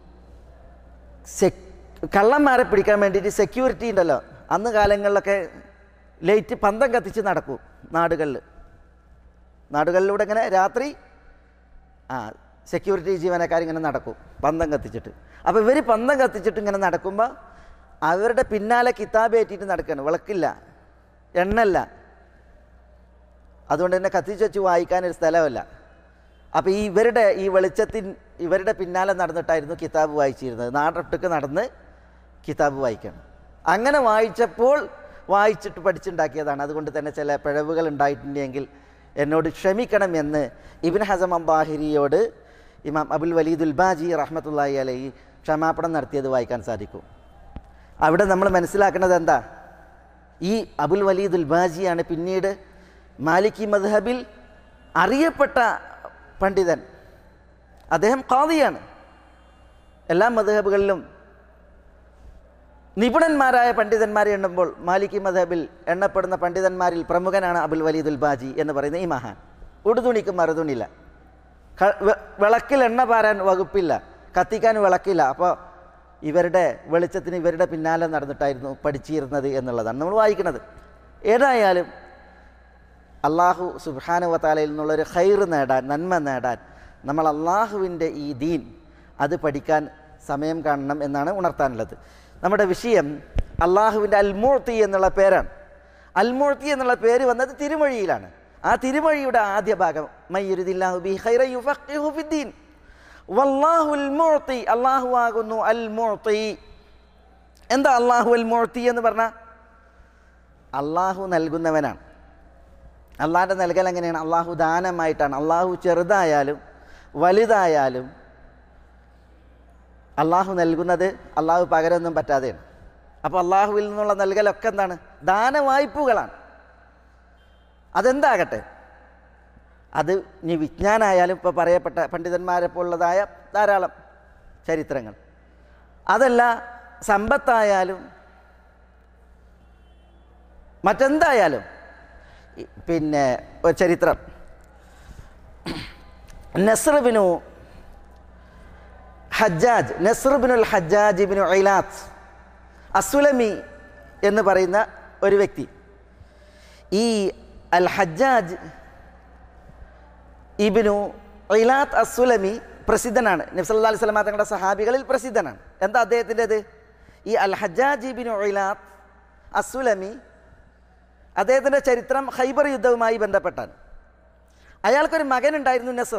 സെക് കള്ളന്മാരെ പിടിക്കാൻ വേണ്ടിയിട്ട് സെക്യൂരിറ്റി ഉണ്ടല്ലോ, അന്ന് കാലങ്ങളിലൊക്കെ ലൈറ്റ് പന്തം കത്തിച്ച് നടക്കും നാടുകളിൽ. നാടുകളിലൂടെ ഇങ്ങനെ രാത്രി ആ സെക്യൂരിറ്റി ജീവനക്കാരിങ്ങനെ നടക്കും പന്തം കത്തിച്ചിട്ട്. അപ്പോൾ ഇവർ പന്തം കത്തിച്ചിട്ട് ഇങ്ങനെ നടക്കുമ്പോൾ അവരുടെ പിന്നാലെ കിതാബ് ഏറ്റിട്ട് നടക്കുകയാണ്. വിളക്കില്ല, എണ്ണല്ല, അതുകൊണ്ട് തന്നെ കത്തിച്ച് വെച്ച് വായിക്കാനൊരു സ്ഥലമല്ല. അപ്പോൾ ഈ ഇവരുടെ ഈ വെളിച്ചത്തിൻ ഇവരുടെ പിന്നാലെ നടന്നിട്ടായിരുന്നു കിതാബ് വായിച്ചിരുന്നത്. നാടൊട്ടുക്ക് നടന്ന് കിതാബ് വായിക്കണം. അങ്ങനെ വായിച്ചപ്പോൾ വായിച്ചിട്ട് പഠിച്ചുണ്ടാക്കിയതാണ്. അതുകൊണ്ട് തന്നെ ചില പിഴവുകൾ ഉണ്ടായിട്ടുണ്ടെങ്കിൽ എന്നോട് ക്ഷമിക്കണം എന്ന് ഇബ്നു ഹസം അംബാഹിരിയോട് ഇമാം അബുൽ വലീദുൽ ബാജി റഹ്മത്തുള്ളാഹി അലൈഹി ക്ഷമാപണം നടത്തിയത് വായിക്കാൻ സാധിക്കും. അവിടെ നമ്മൾ മനസ്സിലാക്കുന്നത് എന്താ? ഈ അബുൽ വലീദുൽ ബാജിയാണ് പിന്നീട് മാലിക്കി മദ്ഹബിൽ അറിയപ്പെട്ട പണ്ഡിതൻ. അദ്ദേഹം ഖാദിയാണ്. എല്ലാ മദ്ഹബുകളിലും നിപുണന്മാരായ പണ്ഡിതന്മാരെ എണ്ണുമ്പോൾ മാലിക്കി മദ്ഹബിൽ എണ്ണപ്പെടുന്ന പണ്ഡിതന്മാരിൽ പ്രമുഖനാണ് അബുൽ വലീദുൽ ബാജി എന്ന് പറയുന്ന ഈ മഹാൻ. ഉടുതുണിക്ക് മറുതുണില്ല, വിളക്കിൽ എണ്ണ പാരാൻ വകുപ്പില്ല, കത്തിക്കാൻ വിളക്കില്ല. അപ്പോൾ ഇവരുടെ വെളിച്ചത്തിന് ഇവരുടെ പിന്നാലെ നടന്നിട്ടായിരുന്നു പഠിച്ചിരുന്നത് എന്നുള്ളതാണ് നമ്മൾ വായിക്കുന്നത്. ഏതായാലും അള്ളാഹു സുബ്ഹാനഹു വ തആലയിൽ നിന്നുള്ളൊരു ഖൈർ നേടാൻ, നന്മ നേടാൻ നമ്മൾ അള്ളാഹുവിൻ്റെ ഈ ദീൻ അത് പഠിക്കാൻ സമയം കാണണം എന്നാണ് ഉണർത്താനുള്ളത്. നമ്മുടെ വിഷയം അള്ളാഹുവിൻ്റെ അൽ മുഅ്തി എന്നുള്ള പേരാണ്. അൽ മുഅ്തി എന്നുള്ള പേര് വന്നത് തിരുമൊഴിയിലാണ്. ആ തിരുമൊഴിയുടെ ആദ്യ ഭാഗം മയ്യുരിദില്ലാഹു ബിഹി ഖൈറൻ യുഫഖിഹു ഫിദ്ദീൻ വല്ലാഹുൽ മുഅ്തി, അള്ളാഹു ആകുന്നു അൽ മുഅ്തി. എന്താ അള്ളാഹു അൽ മുഅ്തി എന്ന് പറഞ്ഞാൽ? അള്ളാഹു നൽകുന്നവനാണ്. അള്ളാഹിൻ്റെ നൽകൽ എങ്ങനെയാണ്? അള്ളാഹു ദാനമായിട്ടാണ്. അള്ളാഹു ചെറുതായാലും വലുതായാലും അള്ളാഹു നൽകുന്നത് അള്ളാഹു പകരമൊന്നും പറ്റാതെയാണ്. അപ്പോൾ അള്ളാഹുവിൽ നിന്നുള്ള നൽകലൊക്കെ എന്താണ്? ദാനവായ്പകളാണ്. അതെന്താകട്ടെ, അത് ഇനി വിജ്ഞാനമായാലും ഇപ്പോൾ പറയപ്പെട്ട പണ്ഡിതന്മാരെ പോലുള്ളതായ ധാരാളം ചരിത്രങ്ങൾ, അതല്ല സമ്പത്തായാലും മറ്റെന്തായാലും. പിന്നെ ഒരു ചരിത്രം നസ്ർ ബിനു ഹജ്ജാജ് നസ്ർ ബിനുൽ ഹജ്ജാജ് ഇബ്നു ഇലാത്ത് അസ്സുലമി എന്ന് പറയുന്ന ഒരു വ്യക്തി. ഈ അൽ ഹജ്ജാജ് ഇബ്നു ഇലാത്ത് അസ്സുലമി പ്രസിദ്ധനാണ്. നബി സല്ലല്ലാഹു അലൈഹി വസല്ലം തങ്ങളുടെ സഹാബികളിൽ പ്രസിദ്ധനാണ്. എന്താ അദ്ദേഹത്തിൻ്റെത്? ഈ അൽ ഹജ്ജാജ് ഇബ്നു ഇലാത്ത് അസ്സുലമി അദ്ദേഹത്തിൻ്റെ ചരിത്രം ഖൈബർ യുദ്ധവുമായി ബന്ധപ്പെട്ടാണ്. അയാൾക്കൊരു മകനുണ്ടായിരുന്നു, നസർ.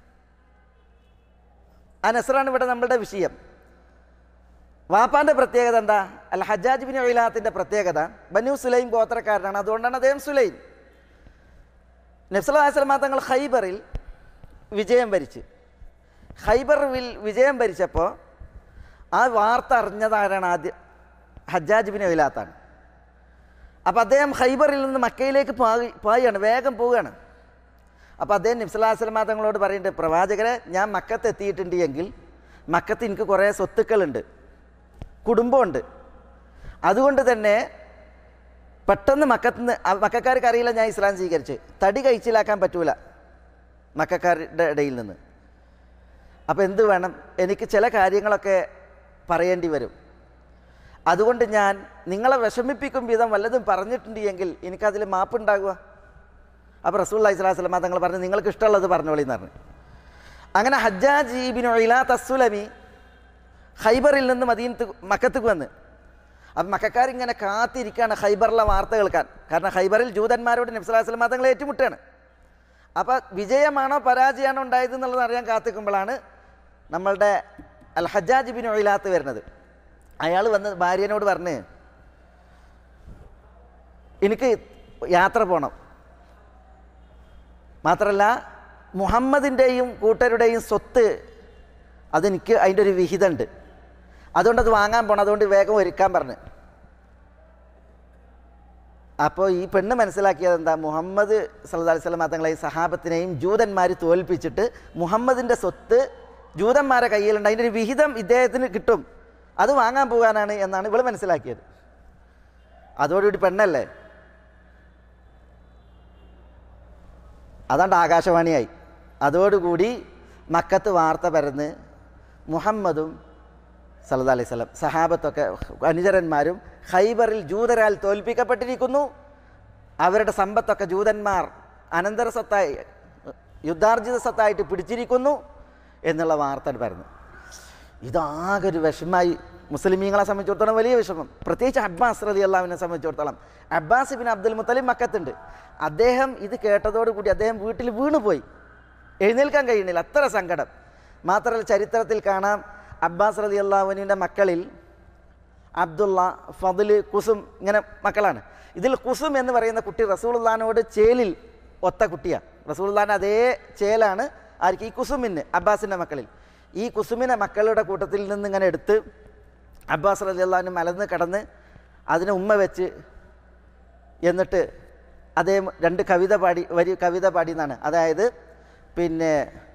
ആ നസറാണ് ഇവിടെ നമ്മളുടെ വിഷയം. വാപ്പാൻ്റെ പ്രത്യേകത എന്താ? അൽ ഹജ്ജാജ് ബിൻ ഇലാത്തിൻ്റെ പ്രത്യേകത ബനു സുലൈം ഗോത്രക്കാരനാണ്. അതുകൊണ്ടാണ് അദ്ദേഹം സുലൈം. നബി സല്ലല്ലാഹു അലൈഹി വസല്ലം തങ്ങൾ ഖൈബറിൽ വിജയം വരിച്ച് ഖൈബറിൽ വിജയം വരിച്ചപ്പോൾ ആ വാർത്ത അറിഞ്ഞതാരാണ്? ആദ്യം ഹജ്ജാജ് ബിൻ ഇലാത്താണ്. അപ്പോൾ അദ്ദേഹം ഖൈബറിൽ നിന്ന് മക്കയിലേക്ക് പായി പായാണ് വേഗം പോവുകയാണ്. അപ്പോൾ അദ്ദേഹം നബി സല്ലല്ലാഹു അലൈഹി വസല്ലം തങ്ങളോട് പറയുന്നുണ്ട്, പ്രവാചകരെ, ഞാൻ മക്കത്ത് എത്തിയിട്ടുണ്ട് എങ്കിൽ മക്കത്ത് എനിക്ക് കുറേ സ്വത്തുക്കളുണ്ട്, കുടുംബമുണ്ട്. അതുകൊണ്ട് തന്നെ പെട്ടെന്ന് മക്കത്ത് നിന്ന് മക്കാർക്ക് അറിയില്ല ഞാൻ ഇസ്ലാം സ്വീകരിച്ച്, തടി കഴിച്ചിലാക്കാൻ പറ്റൂല മക്കാരുടെ ഇടയിൽ നിന്ന്. അപ്പോൾ എന്ത് വേണം? എനിക്ക് ചില കാര്യങ്ങളൊക്കെ പറയേണ്ടി വരും. അതുകൊണ്ട് ഞാൻ നിങ്ങളെ വിഷമിപ്പിക്കും വിധം വല്ലതും പറഞ്ഞിട്ടുണ്ട് എങ്കിൽ എനിക്കതിൽ മാപ്പുണ്ടാകുക. അപ്പോൾ റസൂലുള്ളാഹി സ്വല്ലല്ലാഹു അലൈഹി വസല്ലം തങ്ങൾ പറഞ്ഞു, നിങ്ങൾക്ക് ഇഷ്ടമുള്ളത് പറഞ്ഞോളി എന്ന് പറഞ്ഞു. അങ്ങനെ ഹജ്ജാജ് ഇബ്നു ഇലാത്ത് അസ്സുലമി ഖൈബറിൽ നിന്ന് മദീനത്ത് മക്കത്തേക്ക് വന്ന്. അപ്പം മക്കക്കാരിങ്ങനെ കാത്തിരിക്കുകയാണ് ഖൈബറിലെ വാർത്ത കേൾക്കാൻ. കാരണം ഖൈബറിൽ ജൂതന്മാരോട് നബി സല്ലല്ലാഹു അലൈഹി വസല്ലം തങ്ങൾ ഏറ്റുമുട്ടുകയാണ്. അപ്പോൾ വിജയമാണോ പരാജയമാണോ ഉണ്ടായത് എന്നുള്ളത് അറിയാൻ കാത്തിരിക്കുമ്പോഴാണ് നമ്മളുടെ അൽ ഹജ്ജാജ് ഇബ്നു ഇലാത്ത് വരുന്നത്. അയാൾ വന്ന് ഭാര്യനോട് പറഞ്ഞ്, എനിക്ക് യാത്ര പോകണം, മാത്രമല്ല മുഹമ്മദിൻ്റെയും കൂട്ടരുടെയും സ്വത്ത് അതെനിക്ക് അതിൻ്റെ ഒരു വിഹിതമുണ്ട്, അതുകൊണ്ട് അത് വാങ്ങാൻ പോകണം, അതുകൊണ്ട് വേഗം ഒരുക്കാൻ പറഞ്ഞു. അപ്പോൾ ഈ പെണ്ണ് മനസ്സിലാക്കിയത് എന്താ? മുഹമ്മദ് സല്ലല്ലാഹു അലൈഹി വസല്ലം തങ്ങളെയും സഹാബത്തിനെയും ജൂതന്മാർ തോൽപ്പിച്ചിട്ട് മുഹമ്മദിൻ്റെ സ്വത്ത് ജൂതന്മാരെ കയ്യിലുണ്ട്, അതിൻ്റെ ഒരു വിഹിതം ഇദ്ദേഹത്തിന് കിട്ടും, അത് വാങ്ങാൻ പോകാനാണ് എന്നാണ് ഇവൾ മനസ്സിലാക്കിയത്. അതോടുകൂടി പെണ്ണല്ലേ, അതാണ്ട് ആകാശവാണിയായി. അതോടുകൂടി മക്കത്ത് വാർത്ത പരന്ന് മുഹമ്മദും സല്ലല്ലാഹു അലൈഹി വസല്ലം സഹാബത്തൊക്കെ അനുചരന്മാരും ഖൈബറിൽ ജൂതരാൽ തോൽപ്പിക്കപ്പെട്ടിരിക്കുന്നു, അവരുടെ സമ്പത്തൊക്കെ ജൂതന്മാർ അനന്തര സ്വത്തായി യുദ്ധാർജിത സ്വത്തായിട്ട് പിടിച്ചിരിക്കുന്നു എന്നുള്ള വാർത്ത പരന്നു. ഇതാകെ ഒരു വിഷമമായി മുസ്ലിമീങ്ങളെ സംബന്ധിച്ചിടത്തോളം, വലിയ വിഷമം. പ്രത്യേകിച്ച് അബ്ബാസ് റളിയല്ലാഹു അൻഹുവിനെ സംബന്ധിച്ചിടത്തോളം. അബ്ബാസ് ഇബ്നു അബ്ദുൽ മുത്തലിബ് മക്കത്തുണ്ട്. അദ്ദേഹം ഇത് കേട്ടതോടുകൂടി അദ്ദേഹം വീട്ടിൽ വീണുപോയി, എഴുന്നേൽക്കാൻ കഴിയുന്നില്ല, അത്ര സങ്കടം. മാത്രമല്ല ചരിത്രത്തിൽ കാണാം, അബ്ബാസ് റളിയല്ലാഹു അൻഹുവിൻ്റെ മക്കളിൽ അബ്ദുള്ള, ഫദ്ല്, കുസും ഇങ്ങനെ മക്കളാണ്. ഇതിൽ കുസും എന്ന് പറയുന്ന കുട്ടി റസൂലുള്ളാഹിനോട് ചേലിൽ ഒത്ത കുട്ടിയാണ്. റസൂലുള്ളാഹിൻ്റെ അതേ ചേലാണ് ആർക്ക്? ഈ കുസുമിന്, അബ്ബാസിൻ്റെ മക്കളിൽ. ഈ കുസുമിനെ മക്കളുടെ കൂട്ടത്തിൽ നിന്ന് ഇങ്ങനെ എടുത്ത് അബ്ബാസ് റളിയല്ലാഹു അൻഹു മലന്ന് കിടന്ന് അതിനെ ഉമ്മ വെച്ച്, എന്നിട്ട് അദ്ദേഹം രണ്ട് കവിത പാടി വരി കവിത പാടി എന്നാണ്. അതായത് പിന്നെ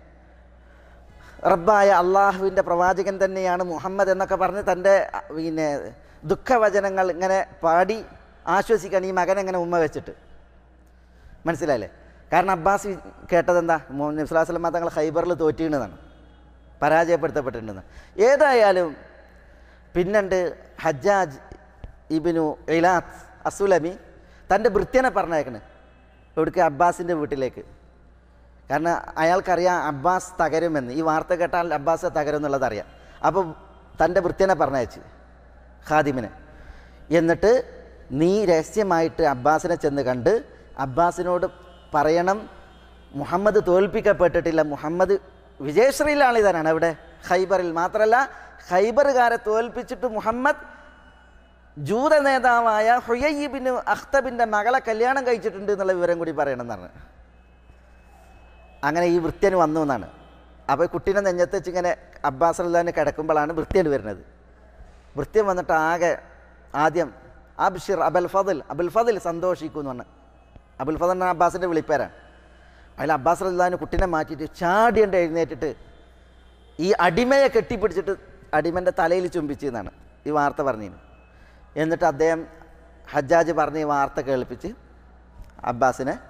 റബ്ബായ അള്ളാഹുവിൻ്റെ പ്രവാചകൻ തന്നെയാണ് മുഹമ്മദ് എന്നൊക്കെ പറഞ്ഞ് തൻ്റെ പിന്നെ ദുഃഖവചനങ്ങൾ ഇങ്ങനെ പാടി ആശ്വസിക്കുകയാണ് ഈ മകനെങ്ങനെ ഉമ്മ വെച്ചിട്ട്. മനസ്സിലായില്ലേ? കാരണം അബ്ബാസ് കേട്ടതെന്താ? നബി സല്ലല്ലാഹു അലൈഹി വസല്ലം തങ്ങൾ ഖൈബറിൽ തോറ്റിണെന്നാണ്, പരാജയപ്പെടുത്തപ്പെട്ടിട്ടുണ്ടെന്ന്. ഏതായാലും പിന്നുണ്ട് ഹജ്ജാജ് ഇബ്നു ഇലാത്ത് അസ്സുലമി തൻ്റെ ഭൃത്യനെ പറഞ്ഞേക്കണ് എവിടേക്ക്? അബ്ബാസിൻ്റെ വീട്ടിലേക്ക്. കാരണം അയാൾക്കറിയാം അബ്ബാസ് തകരുമെന്ന്. ഈ വാർത്ത കേട്ടാൽ അബ്ബാസ് തകരും എന്നുള്ളത് അറിയാം. അപ്പോൾ തൻ്റെ ഭൃത്യനെ പറഞ്ഞയച്ച്, ഖാദിമിനെ. എന്നിട്ട് നീ രഹസ്യമായിട്ട് അബ്ബാസിനെ ചെന്ന് കണ്ട് അബ്ബാസിനോട് പറയണം, മുഹമ്മദ് തോൽപ്പിക്കപ്പെട്ടിട്ടില്ല, മുഹമ്മദ് വിജയശ്രീലാളിതനാണ് അവിടെ ഖൈബറിൽ. മാത്രമല്ല ഖൈബറുകാരെ തോൽപ്പിച്ചിട്ട് മുഹമ്മദ് ജൂത നേതാവായ ഹുയൈ ഇബ്നു അഖ്തബിൻ്റെ മകളെ കല്യാണം കഴിച്ചിട്ടുണ്ട് എന്നുള്ള വിവരം കൂടി പറയണം എന്നാണ്. അങ്ങനെ ഈ വൃത്യന് വന്നു എന്നാണ്. അപ്പോൾ കുട്ടീനെ നെഞ്ഞത്ത് വെച്ച് ഇങ്ങനെ അബ്ബാസ് റളിയല്ലാഹു കിടക്കുമ്പോഴാണ് വൃത്യൻ വരുന്നത്. വൃത്യൻ വന്നിട്ട് ആകെ ആദ്യം അബ്ഷിർ അബുൽ ഫദ്ൽ, അബുൽ ഫദ്ൽ സന്തോഷിക്കും എന്ന് പറഞ്ഞു. അബുൽ ഫദ്ൽ എന്ന അബ്ബാസിൻ്റെ വിളിപ്പേരാണ്. അതിൽ അബ്ബാസ് റളിയല്ലാഹു കുട്ടീനെ മാറ്റിയിട്ട് ചാടിയുണ്ട് എഴുന്നേറ്റിട്ട് ഈ അടിമയെ കെട്ടിപ്പിടിച്ചിട്ട് അടിമൻ്റെ തലയിൽ ചുംബിച്ചു എന്നാണ് ഈ വാർത്ത പറഞ്ഞിരുന്നു. എന്നിട്ട് അദ്ദേഹം ഹജ്ജാജ് പറഞ്ഞ് ഈ വാർത്ത കേൾപ്പിച്ച് അബ്ബാസിനെ.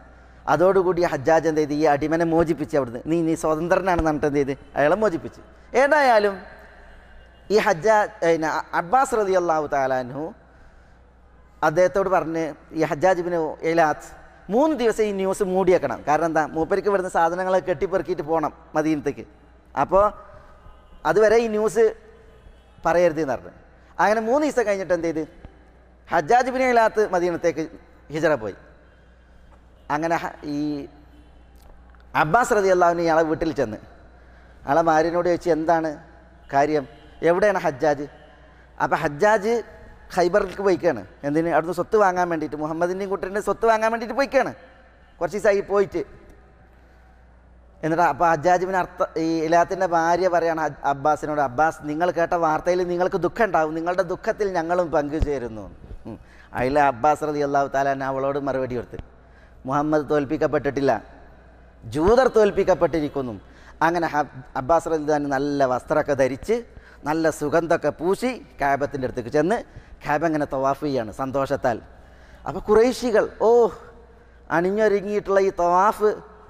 അതോടുകൂടി ഹജ്ജാജ് എന്ത് ചെയ്ത് ഈ അടിമനെ മോചിപ്പിച്ച് അവിടുന്ന് നീ നീ സ്വതന്ത്രനാണെന്ന് പറഞ്ഞിട്ട് എന്ത് ചെയ്ത് അയാളെ മോചിപ്പിച്ച്. ഏതായാലും ഈ ഹജ്ജാജ് പിന്നെ അബ്ബാസ് റളിയല്ലാഹു തആല അൻഹു അദ്ദേഹത്തോട് പറഞ്ഞ് ഈ ഹജ്ജാജ് ഇബ്നു ഇലാത്ത് മൂന്ന് ദിവസം ഈ ന്യൂസ് മൂടിയേക്കണം. കാരണം എന്താ, മൂപ്പർക്ക് ഇവിടുന്ന് സാധനങ്ങളൊക്കെ കെട്ടിപ്പെറുക്കിയിട്ട് പോകണം മദീനത്തേക്ക്. അപ്പോൾ അതുവരെ ഈ ന്യൂസ് പറയരുത് എന്ന് പറഞ്ഞു. അങ്ങനെ മൂന്ന് ദിവസം കഴിഞ്ഞിട്ട് എന്ത് ചെയ്ത് ഹജ്ജാജ് ഇബ്നു ഇലാത്ത് മദീനത്തേക്ക് ഹിജറ പോയി. അങ്ങനെ ഈ അബ്ബാസ് റളിയല്ലാഹു അൻഹു ഇയാളെ വീട്ടിൽ ചെന്ന് ആളെ ഭാര്യനോട് ചോദിച്ചു എന്താണ് കാര്യം, എവിടെയാണ് ഹജ്ജാജ്? അപ്പോൾ ഹജ്ജാജ് ഖൈബറിലേക്ക് പോയിക്കാണ്. എന്തിന്? അവിടുന്ന് സ്വത്ത് വാങ്ങാൻ വേണ്ടിയിട്ട്, മുഹമ്മദിൻ്റെയും കുട്ടൻ്റെ സ്വത്ത് വാങ്ങാൻ വേണ്ടിയിട്ട് പോയിക്കാണ്. കുറച്ച് ദിവസമായി പോയിട്ട്. എന്നിട്ട് അപ്പോൾ ഹജ്ജാജിബിന് അർത്ഥ ഈ ഇലാത്തിൻ്റെ ഭാര്യ പറയാണ് അബ്ബാസിനോട്, അബ്ബാസ് നിങ്ങൾ കേട്ട വാർത്തയിൽ നിങ്ങൾക്ക് ദുഃഖം ഉണ്ടാവും, നിങ്ങളുടെ ദുഃഖത്തിൽ ഞങ്ങളും പങ്കുചേരുന്നു. അതിൽ അബ്ബാസ് റളിയല്ലാഹു തആല അവളോട് മറുപടി കൊടുത്ത്, മുഹമ്മദ് തോൽപ്പിക്കപ്പെട്ടിട്ടില്ല, ജൂതർ തോൽപ്പിക്കപ്പെട്ടിരിക്കുന്നു. അങ്ങനെ അബ്ബാസ് റളിയല്ലാഹു നല്ല വസ്ത്രമൊക്കെ ധരിച്ച് നല്ല സുഗന്ധമൊക്കെ പൂശി കഅബത്തിൻ്റെ അടുത്തേക്ക് ചെന്ന് കഅബ ഇങ്ങനെ തവാഫ് ചെയ്യാണ് സന്തോഷത്താൽ. അപ്പോൾ ഖുറൈശികൾ ഓ അണിഞ്ഞൊരുങ്ങിയിട്ടുള്ള ഈ തവാഫ്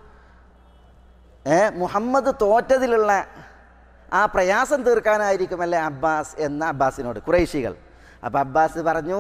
ഏ മുഹമ്മദ് തോറ്റതിലുള്ള ആ പ്രയാസം തീർക്കാനായിരിക്കുമല്ലേ അബ്ബാസ് എന്ന അബ്ബാസിനോട് ഖുറൈശികൾ. അപ്പോൾ അബ്ബാസ് പറഞ്ഞു,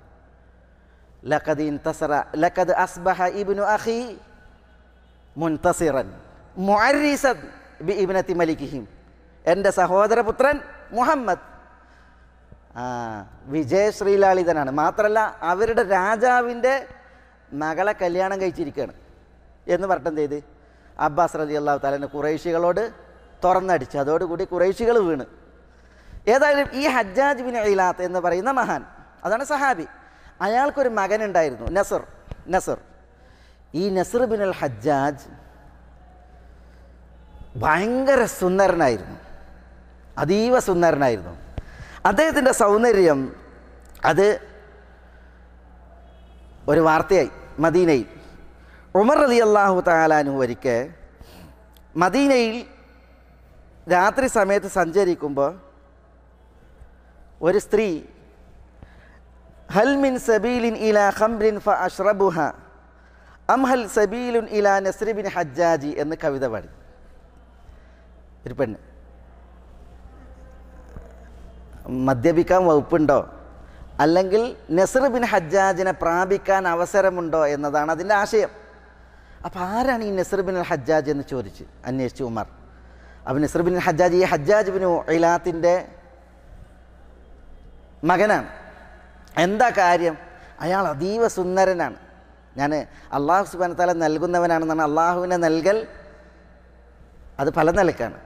ലഖദ് ഇൻതസറ ലഖദ് അസ്ബഹ ഇബ്നു അഖി മുൻതസിറൻ മുഅർരിസൻ ബി ഇബ്നതി മലികിഹിം, എൻ്റെ സഹോദരപുത്രൻ മുഹമ്മദ് ആ വിജയശ്രീലാളിതനാണ്. മാത്രമല്ല അവരുടെ രാജാവിൻ്റെ മകളെ കല്യാണം കഴിച്ചിരിക്കുകയാണ് എന്ന് പറഞ്ഞിട്ട് എന്ത് ചെയ്ത് അബ്ബാസ് റളിയല്ലാഹു തആല ഖുറൈശികളോട് തുറന്നടിച്ചു. അതോടുകൂടി ഖുറൈശികൾ വീണ്. ഏതായാലും ഈ ഹജ്ജാജ് ബിൻ ഇലാത്ത് എന്ന് പറയുന്ന മഹാൻ, അതാണ് സഹാബി, അയാൾക്കൊരു മകനുണ്ടായിരുന്നു നസർ. നസർ ഈ നസർ ബിൻ അൽ ഹജ്ജാജ് ഭയങ്കര സുന്ദരനായിരുന്നു, അതീവ സുന്ദരനായിരുന്നു. അദ്ദേഹത്തിൻ്റെ സൗന്ദര്യം അത് ഒരു വാർത്തയായി മദീനയിൽ. ഉമർ റളിയല്ലാഹു തആല അൻഹു ഒരിക്കൽ മദീനയിൽ രാത്രി സമയത്ത് സഞ്ചരിക്കുമ്പോൾ ഒരു സ്ത്രീ ഹൽ മിൻ സബീലിൻ ഇലാ ഖംറിൻ ഫഅശ്റബുഹ അം ഹൽ സബീലുൻ ഇലാ നസ്ർ ബിൻ ഹജ്ജാജി എന്ന് കവിത പാടി. ഒരു പെണ്ണ്, മദ്യപിക്കാൻ വകുപ്പുണ്ടോ അല്ലെങ്കിൽ നസ്ർ ബിൻ ഹജ്ജാജിനെ പ്രാപിക്കാൻ അവസരമുണ്ടോ എന്നതാണ് അതിൻ്റെ ആശയം. അപ്പോൾ ആരാണ് ഈ നസ്ർ ബിൻ ഹജ്ജാജ് എന്ന് ചോദിച്ച് അന്വേഷിച്ചു ഉമർ. അപ്പോൾ നസ്ർ ബിൻ ഹജ്ജാജ് ഈ ഹജ്ജാജ് ബിൻ ഇലാത്തിൻ്റെ മകനാണ്. എന്താ കാര്യം? അയാൾ അതീവ സുന്ദരനാണ്. ഞാൻ അള്ളാഹു സുബ്ഹാനഹു വ തആല നൽകുന്നവനാണെന്നാണ്. അള്ളാഹുവിനെ നൽകൽ അത് പല നിലക്കാണ്.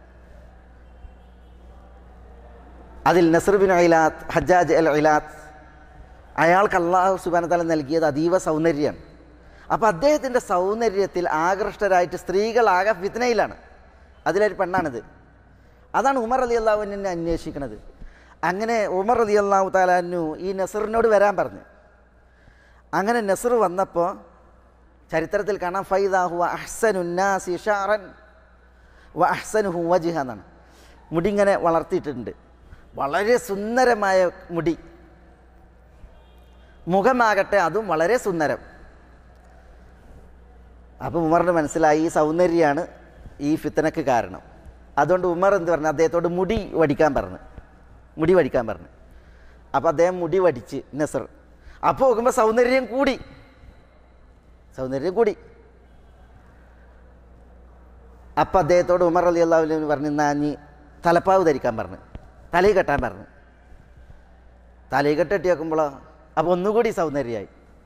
അതിൽ നസ്ർ ബിൻ ഇലാത്ത് ഹജ്ജാജ് അൽ ഇലാത്ത് അയാൾക്ക് അള്ളാഹു സുബ്ഹാനഹു വ തആല നൽകിയത് അതീവ സൗന്ദര്യമാണ്. അപ്പോൾ അദ്ദേഹത്തിൻ്റെ സൗന്ദര്യത്തിൽ ആകൃഷ്ടരായിട്ട് സ്ത്രീകളാകെ ഫിത്നയിലാണ്. അതിലൊരു പെണ്ണാണിത്. അതാണ് ഉമർ റളിയല്ലാഹു അൻഹുവിനെ അന്വേഷിക്കുന്നത്. അങ്ങനെ ഉമർ റളിയല്ലാഹു തആല അൻഹു ഈ നസറിനോട് വരാൻ പറഞ്ഞു. അങ്ങനെ നസർ വന്നപ്പോൾ ചരിത്രത്തിൽ കാണാം, ഫൈദാ ഹുവ അഹ്സനുന്നാസി ശഅറൻ വ അഹ്സനുഹു വജ്ഹ എന്നാണ്. മുടി ഇങ്ങനെ വളർത്തിയിട്ടുണ്ട്, വളരെ സുന്ദരമായ മുടി, മുഖമാകട്ടെ അതും വളരെ സുന്ദരം. അപ്പോൾ ഉമറിന് മനസ്സിലായി ഈ സൗന്ദര്യമാണ് ഈ ഫിത്നക്ക് കാരണം. അതുകൊണ്ട് ഉമർ എന്ത് പറഞ്ഞു, അദ്ദേഹത്തോട് മുടി വടിക്കാൻ പറഞ്ഞു. മുടി വടിക്കാൻ പറഞ്ഞു. അപ്പോൾ അദ്ദേഹം മുടി വടിച്ച് നസർ. അപ്പോൾ നോക്കുമ്പോൾ സൗന്ദര്യം കൂടി, സൗന്ദര്യം കൂടി. അപ്പം അദ്ദേഹത്തോട് ഉമർ റളിയല്ലാഹു അൻഹു പറഞ്ഞു, എന്നാൽ നീ തലപ്പാവ് ധരിക്കാൻ പറഞ്ഞു, തലയിൽ കെട്ടാൻ പറഞ്ഞു. തലയിൽ കെട്ടിട്ട് നോക്കുമ്പോഴോ അപ്പോൾ ഒന്നുകൂടി സൗന്ദര്യമായി.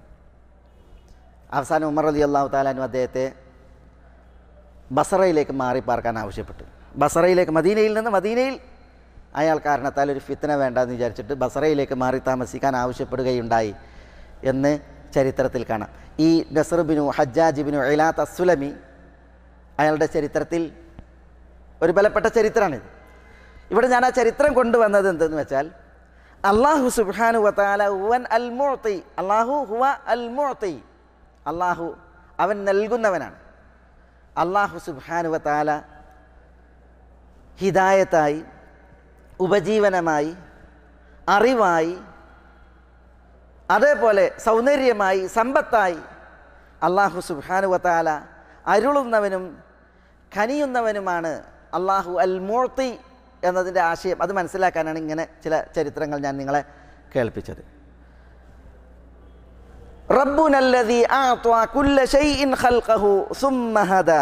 അവസാനം ഉമർ റളിയല്ലാഹു തആല അൻഹു അദ്ദേഹത്തെ ബസറയിലേക്ക് മാറി പാർക്കാൻ ആവശ്യപ്പെട്ടു. ബസറയിലേക്ക്, മദീനയിൽ നിന്ന് മദീനയിൽ അയാൾ കാരണത്താൽ ഒരു ഫിത്ന വേണ്ടെന്ന് വിചാരിച്ചിട്ട് ബസറയിലേക്ക് മാറി താമസിക്കാൻ ആവശ്യപ്പെടുകയുണ്ടായി എന്ന് ചരിത്രത്തിൽ കാണാം. ഈ നസ്ർ ബിനു ഹജ്ജാജ് ബിനു ഇലാത്ത് അസ്സുലമി അയാളുടെ ചരിത്രത്തിൽ ഒരു ബലപ്പെട്ട ചരിത്രമാണിത്. ഇവിടെ ഞാൻ ആ ചരിത്രം കൊണ്ടുവന്നത് എന്തെന്ന് വെച്ചാൽ, അല്ലാഹു സുബ്ഹാനഹു വ തആല ഹുവൻ അൽ മുഅ്തി, അല്ലാഹു ഹുവ അൽ മുഅ്തി, അല്ലാഹു അവൻ നൽകുന്നവനാണ്. അല്ലാഹു സുബ്ഹാനഹു വ തആല ഹിദായത്തായി, ഉപജീവനമായി, അറിവായി, അതേപോലെ സൗന്ദര്യമായി, സമ്പത്തായി അള്ളാഹു സുബ്ഹാനഹു വ തആല അരുളുന്നവനും കനിയുന്നവനുമാണ്. അള്ളാഹു അൽ മുഅ്തി എന്നതിൻ്റെ ആശയം അത് മനസ്സിലാക്കാനാണ് ഇങ്ങനെ ചില ചരിത്രങ്ങൾ ഞാൻ നിങ്ങളെ കേൾപ്പിച്ചത്. റബ്ബുനല്ലദീ അഅ്താ കുല്ല ശൈഇൻ ഖൽഖഹു സുമ്മ ഹദാ.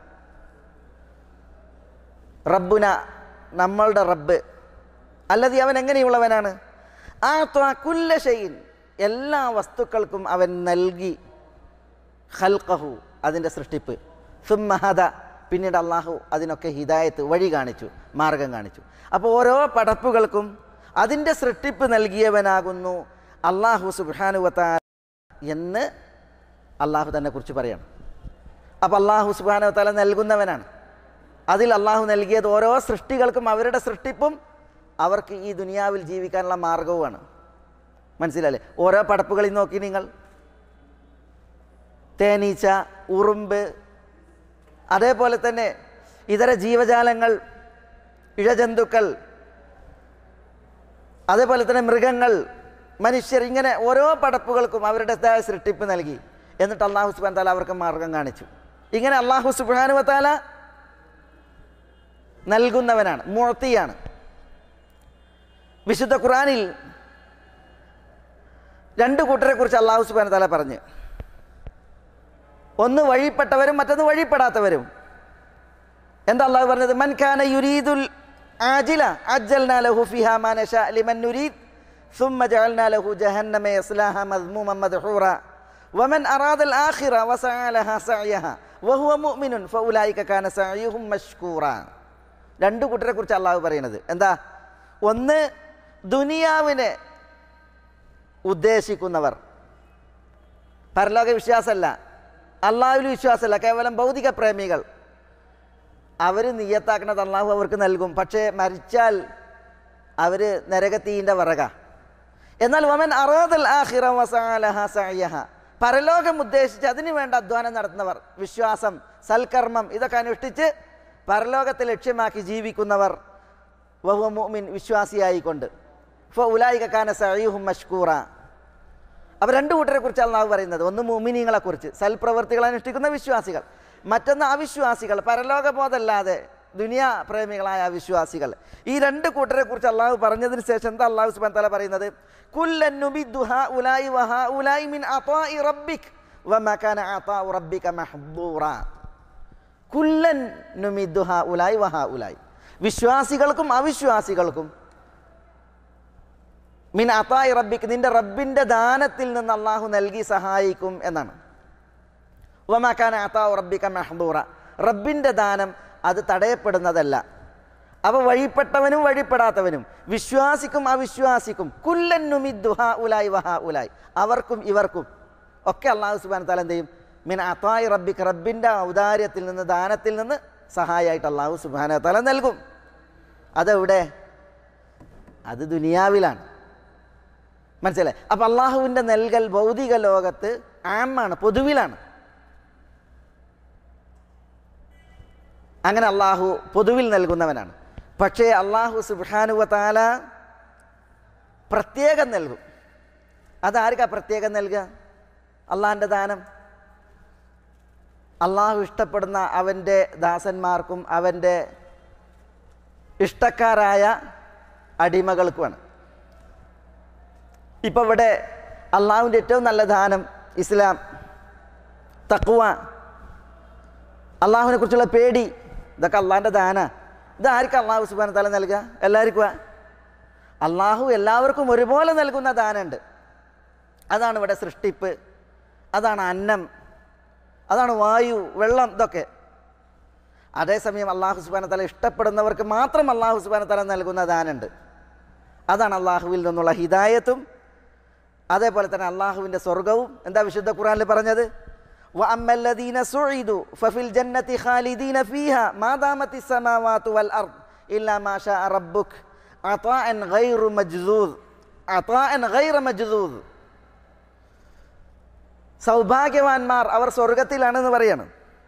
റബ്ബുന നമ്മളുടെ റബ്ബ്, അല്ലദീ അവൻ എങ്ങനെയുള്ളവനാണ്, അഅ്താ കുല്ല ശൈഇൻ എല്ലാ വസ്തുക്കൾക്കും അവൻ നൽകി, ഖൽഖഹു അതിൻ്റെ സൃഷ്ടിപ്പ്, സുമ്മ ഹദാ പിന്നീട് അള്ളാഹു അതിനൊക്കെ ഹിദായത്ത് വഴി കാണിച്ചു, മാർഗം കാണിച്ചു. അപ്പോൾ ഓരോ പടപ്പുകൾക്കും അതിൻ്റെ സൃഷ്ടിപ്പ് നൽകിയവനാകുന്നു അള്ളാഹു സുബ്ഹാനഹു വ തആല എന്ന് അള്ളാഹു തന്നെ കുറിച്ച് പറയണം. അപ്പോൾ അള്ളാഹു സുബ്ഹാനഹു വ തആല നൽകുന്നവനാണ്. അതിൽ അള്ളാഹു നൽകിയത് ഓരോ സൃഷ്ടികൾക്കും അവരുടെ സൃഷ്ടിപ്പും അവർക്ക് ഈ ദുനിയാവിൽ ജീവിക്കാനുള്ള മാർഗവുമാണ്. മനസ്സിലല്ലേ? ഓരോ പടപ്പുകളിൽ നോക്കി നിങ്ങൾ, തേനീച്ച, ഉറുമ്പ്, അതേപോലെ തന്നെ ഇതര ജീവജാലങ്ങൾ, ഇഴജന്തുക്കൾ, അതേപോലെ തന്നെ മൃഗങ്ങൾ, മനുഷ്യർ, ഇങ്ങനെ ഓരോ പടപ്പുകൾക്കും അവരുടേതായ സൃഷ്ടിപ്പ് നൽകി. എന്നിട്ട് അള്ളാഹു സുബ്ഹാനഹു വ തആല അവർക്ക് മാർഗം കാണിച്ചു. ഇങ്ങനെ അള്ളാഹു സുബ്ഹാനഹു വ തആല നൽകുന്നവനാണ്, മുഅ്തിയാണ്. വിശുദ്ധ ഖുർആനിൽ രണ്ട് കൂട്ടരെ കുറിച്ച് അള്ളാഹു സുബ്ഹാനഹു വ തആല പറഞ്ഞു. ഒന്ന് വഴിപ്പെട്ടവരും മറ്റൊന്ന് വഴിപ്പെടാത്തവരും. എന്താ അള്ളാഹു പറഞ്ഞത്? മൻ കാന യുരീദുൽ ആജില അജ്ജൽനാ ലഹു ഫിഹാ മാ നശാ ലിമൻ നുരീദ് സുമ്മ ജഅൽനാ ലഹു ജഹന്നമ യസ്ലാഹാ മദ്മൂമൻ മദ്ഹൂറാ വമൻ അറാദൽ ആഖിറ വസഅ ലഹാ സഅയഹാ വഹുവ മുഅ്മിനുൻ ഫഉലൈക കാന സഅയുഹും മഷ്കൂറാ. രണ്ട് കൂട്ടരെ കുറിച്ച് അള്ളാഹു പറയുന്നത് എന്താ? ഒന്ന് ദുനിയാവിനെ ഉദ്ദേശിക്കുന്നവർ, പരലോക വിശ്വാസമല്ല, അള്ളാഹുവിൽ വിശ്വാസമല്ല, കേവലം ഭൗതിക പ്രേമികൾ. അവർ നിയ്യത്താക്കുന്നത് അള്ളാഹു അവർക്ക് നൽകും, പക്ഷേ മരിച്ചാൽ അവർ നരകത്തീൻ്റെ വറക. എന്നാൽ വമൻ അറാദൽ ആഖിറ വസഅ ലഹാ സഅയഹാ, പരലോകം ഉദ്ദേശിച്ച് അതിനു വേണ്ട അധ്വാനം നടത്തുന്നവർ, വിശ്വാസം, സൽക്കർമ്മം ഇതൊക്കെ അനുഷ്ഠിച്ച് പരലോകത്തെ ലക്ഷ്യമാക്കി ജീവിക്കുന്നവർ, വഹുവ മുഅ്മിൻ വിശ്വാസിയായിക്കൊണ്ട്, ഫഉലൈക കാന സഅയുഹും മഷ്കൂറ. അപ്പോൾ രണ്ട് കൂട്ടരെ കുറിച്ച് അള്ളാഹു പറയുന്നത്, ഒന്ന് മുഅ്മിനീങ്ങളെ കുറിച്ച്, സൽപ്രവർത്തികൾ അനുഷ്ഠിക്കുന്ന വിശ്വാസികൾ, മറ്റൊന്ന് അവിശ്വാസികൾ, പരലോകബോധമല്ലാതെ ദുനിയാ പ്രേമികളായ അവിശ്വാസികൾ. ഈ രണ്ട് കൂട്ടരെ കുറിച്ച് അള്ളാഹു പറഞ്ഞതിന് ശേഷം എന്താ അള്ളാഹു സുബ്ഹാനഹു വ തആല പറയുന്നത്? കുല്ലൻ നുമിദ്ദു ഹഉലായി വഹഉലായി മിൻ അതാഇ റബ്ബിക് വമാ കാന അതാഉ റബ്ബിക മഹ്ദൂറാ. കുല്ലൻ നുമിദ്ദു ഹഉലായി വഹഉലായി, വിശ്വാസികൾക്കും അവിശ്വാസികൾക്കും, മിൻ അതാഇ റബ്ബിക് നിന്റെ റബ്ബിൻ്റെ ദാനത്തിൽ നിന്ന് അള്ളാഹു നൽകി സഹായിക്കും എന്നാണ്. വമാ കാന അതാഉ റബ്ബിക മഹ്ദൂറ, റബ്ബിൻ്റെ ദാനം അത് തടയപ്പെടുന്നതല്ല. അപ്പോൾ വഴിപ്പെട്ടവനും വഴിപ്പെടാത്തവനും, വിശ്വാസിക്കും അവിശ്വാസിക്കും, കുല്ലൻ നുമിദ്ദു ഹഉലായി വഹഉലായി, അവർക്കും ഇവർക്കും ഒക്കെ അള്ളാഹു സുബ്ഹാനഹു വ തആല എന്ത് ചെയ്യും? മിൻ അതാഇ റബ്ബിക് റബ്ബിൻ്റെ ഔദാര്യത്തിൽ നിന്ന്, ദാനത്തിൽ നിന്ന് സഹായമായിട്ട് അള്ളാഹു സുബ്ഹാനഹു വ തആല നൽകും. അതെവിടെ? അത് ദുനിയാവിലാണ്. മനസ്സിലായി? അപ്പം അള്ളാഹുവിൻ്റെ നൽകൽ ഭൗതിക ലോകത്ത് ആമാണ്, പൊതുവിലാണ്. അങ്ങനെ അള്ളാഹു പൊതുവിൽ നൽകുന്നവനാണ്. പക്ഷേ അള്ളാഹു സുബ്ഹാനഹു വ തആല പ്രത്യേകം നൽകും. അതാർക്കാ പ്രത്യേകം നൽകുക? അള്ളാഹിൻ്റെ ദാനം അള്ളാഹു ഇഷ്ടപ്പെടുന്ന അവൻ്റെ ദാസന്മാർക്കും അവൻ്റെ ഇഷ്ടക്കാരായ അടിമകൾക്കുമാണ്. ഇപ്പോൾ ഇവിടെ അള്ളാഹുവിൻ്റെ ഏറ്റവും നല്ല ദാനം ഇസ്ലാം, തഖ്വ, അള്ളാഹുവിനെ കുറിച്ചുള്ള പേടി, ഇതൊക്കെ അള്ളാഹിൻ്റെ ദാന. ഇതാർക്കും അള്ളാഹു സുബ്ഹാനഹു വ തആല നൽകുക? എല്ലാവർക്കും. അള്ളാഹു എല്ലാവർക്കും ഒരുപോലെ നൽകുന്ന ദാനമുണ്ട്. അതാണ് ഇവിടെ സൃഷ്ടിപ്പ്, അതാണ് അന്നം, അതാണ് വായു, വെള്ളം, ഇതൊക്കെ. അതേസമയം അള്ളാഹു സുബ്ഹാനഹു വ തആല ഇഷ്ടപ്പെടുന്നവർക്ക് മാത്രം അള്ളാഹു സുബ്ഹാനഹു വ തആല നൽകുന്ന ദാനമുണ്ട്. അതാണ് അള്ളാഹുവിൽ നിന്നുള്ള ഹിദായത്തും അതേപോലെ തന്നെ അള്ളാഹുവിൻ്റെ സ്വർഗവും. എന്താ വിശുദ്ധ ഖുർആനിൽ പറഞ്ഞത്? وَأَمَّا الَّذِينَ سُعِدُوا فَفِي الْجَنَّةِ خَالِدِينَ فِيهَا مَا دَامَتِ السَّمَاوَاتُ وَالْأَرْضُ إِلَّا مَا شَاءَ رَبُّكَ عَطَاءً غَيْرَ مَجْذُوذٍ عَطَاءً غَيْرَ مَجْذُوذٍ. സൗഭാഗ്യവാന്മാർ അവർ സ്വർഗത്തിലാണെന്ന് പറയാണ്.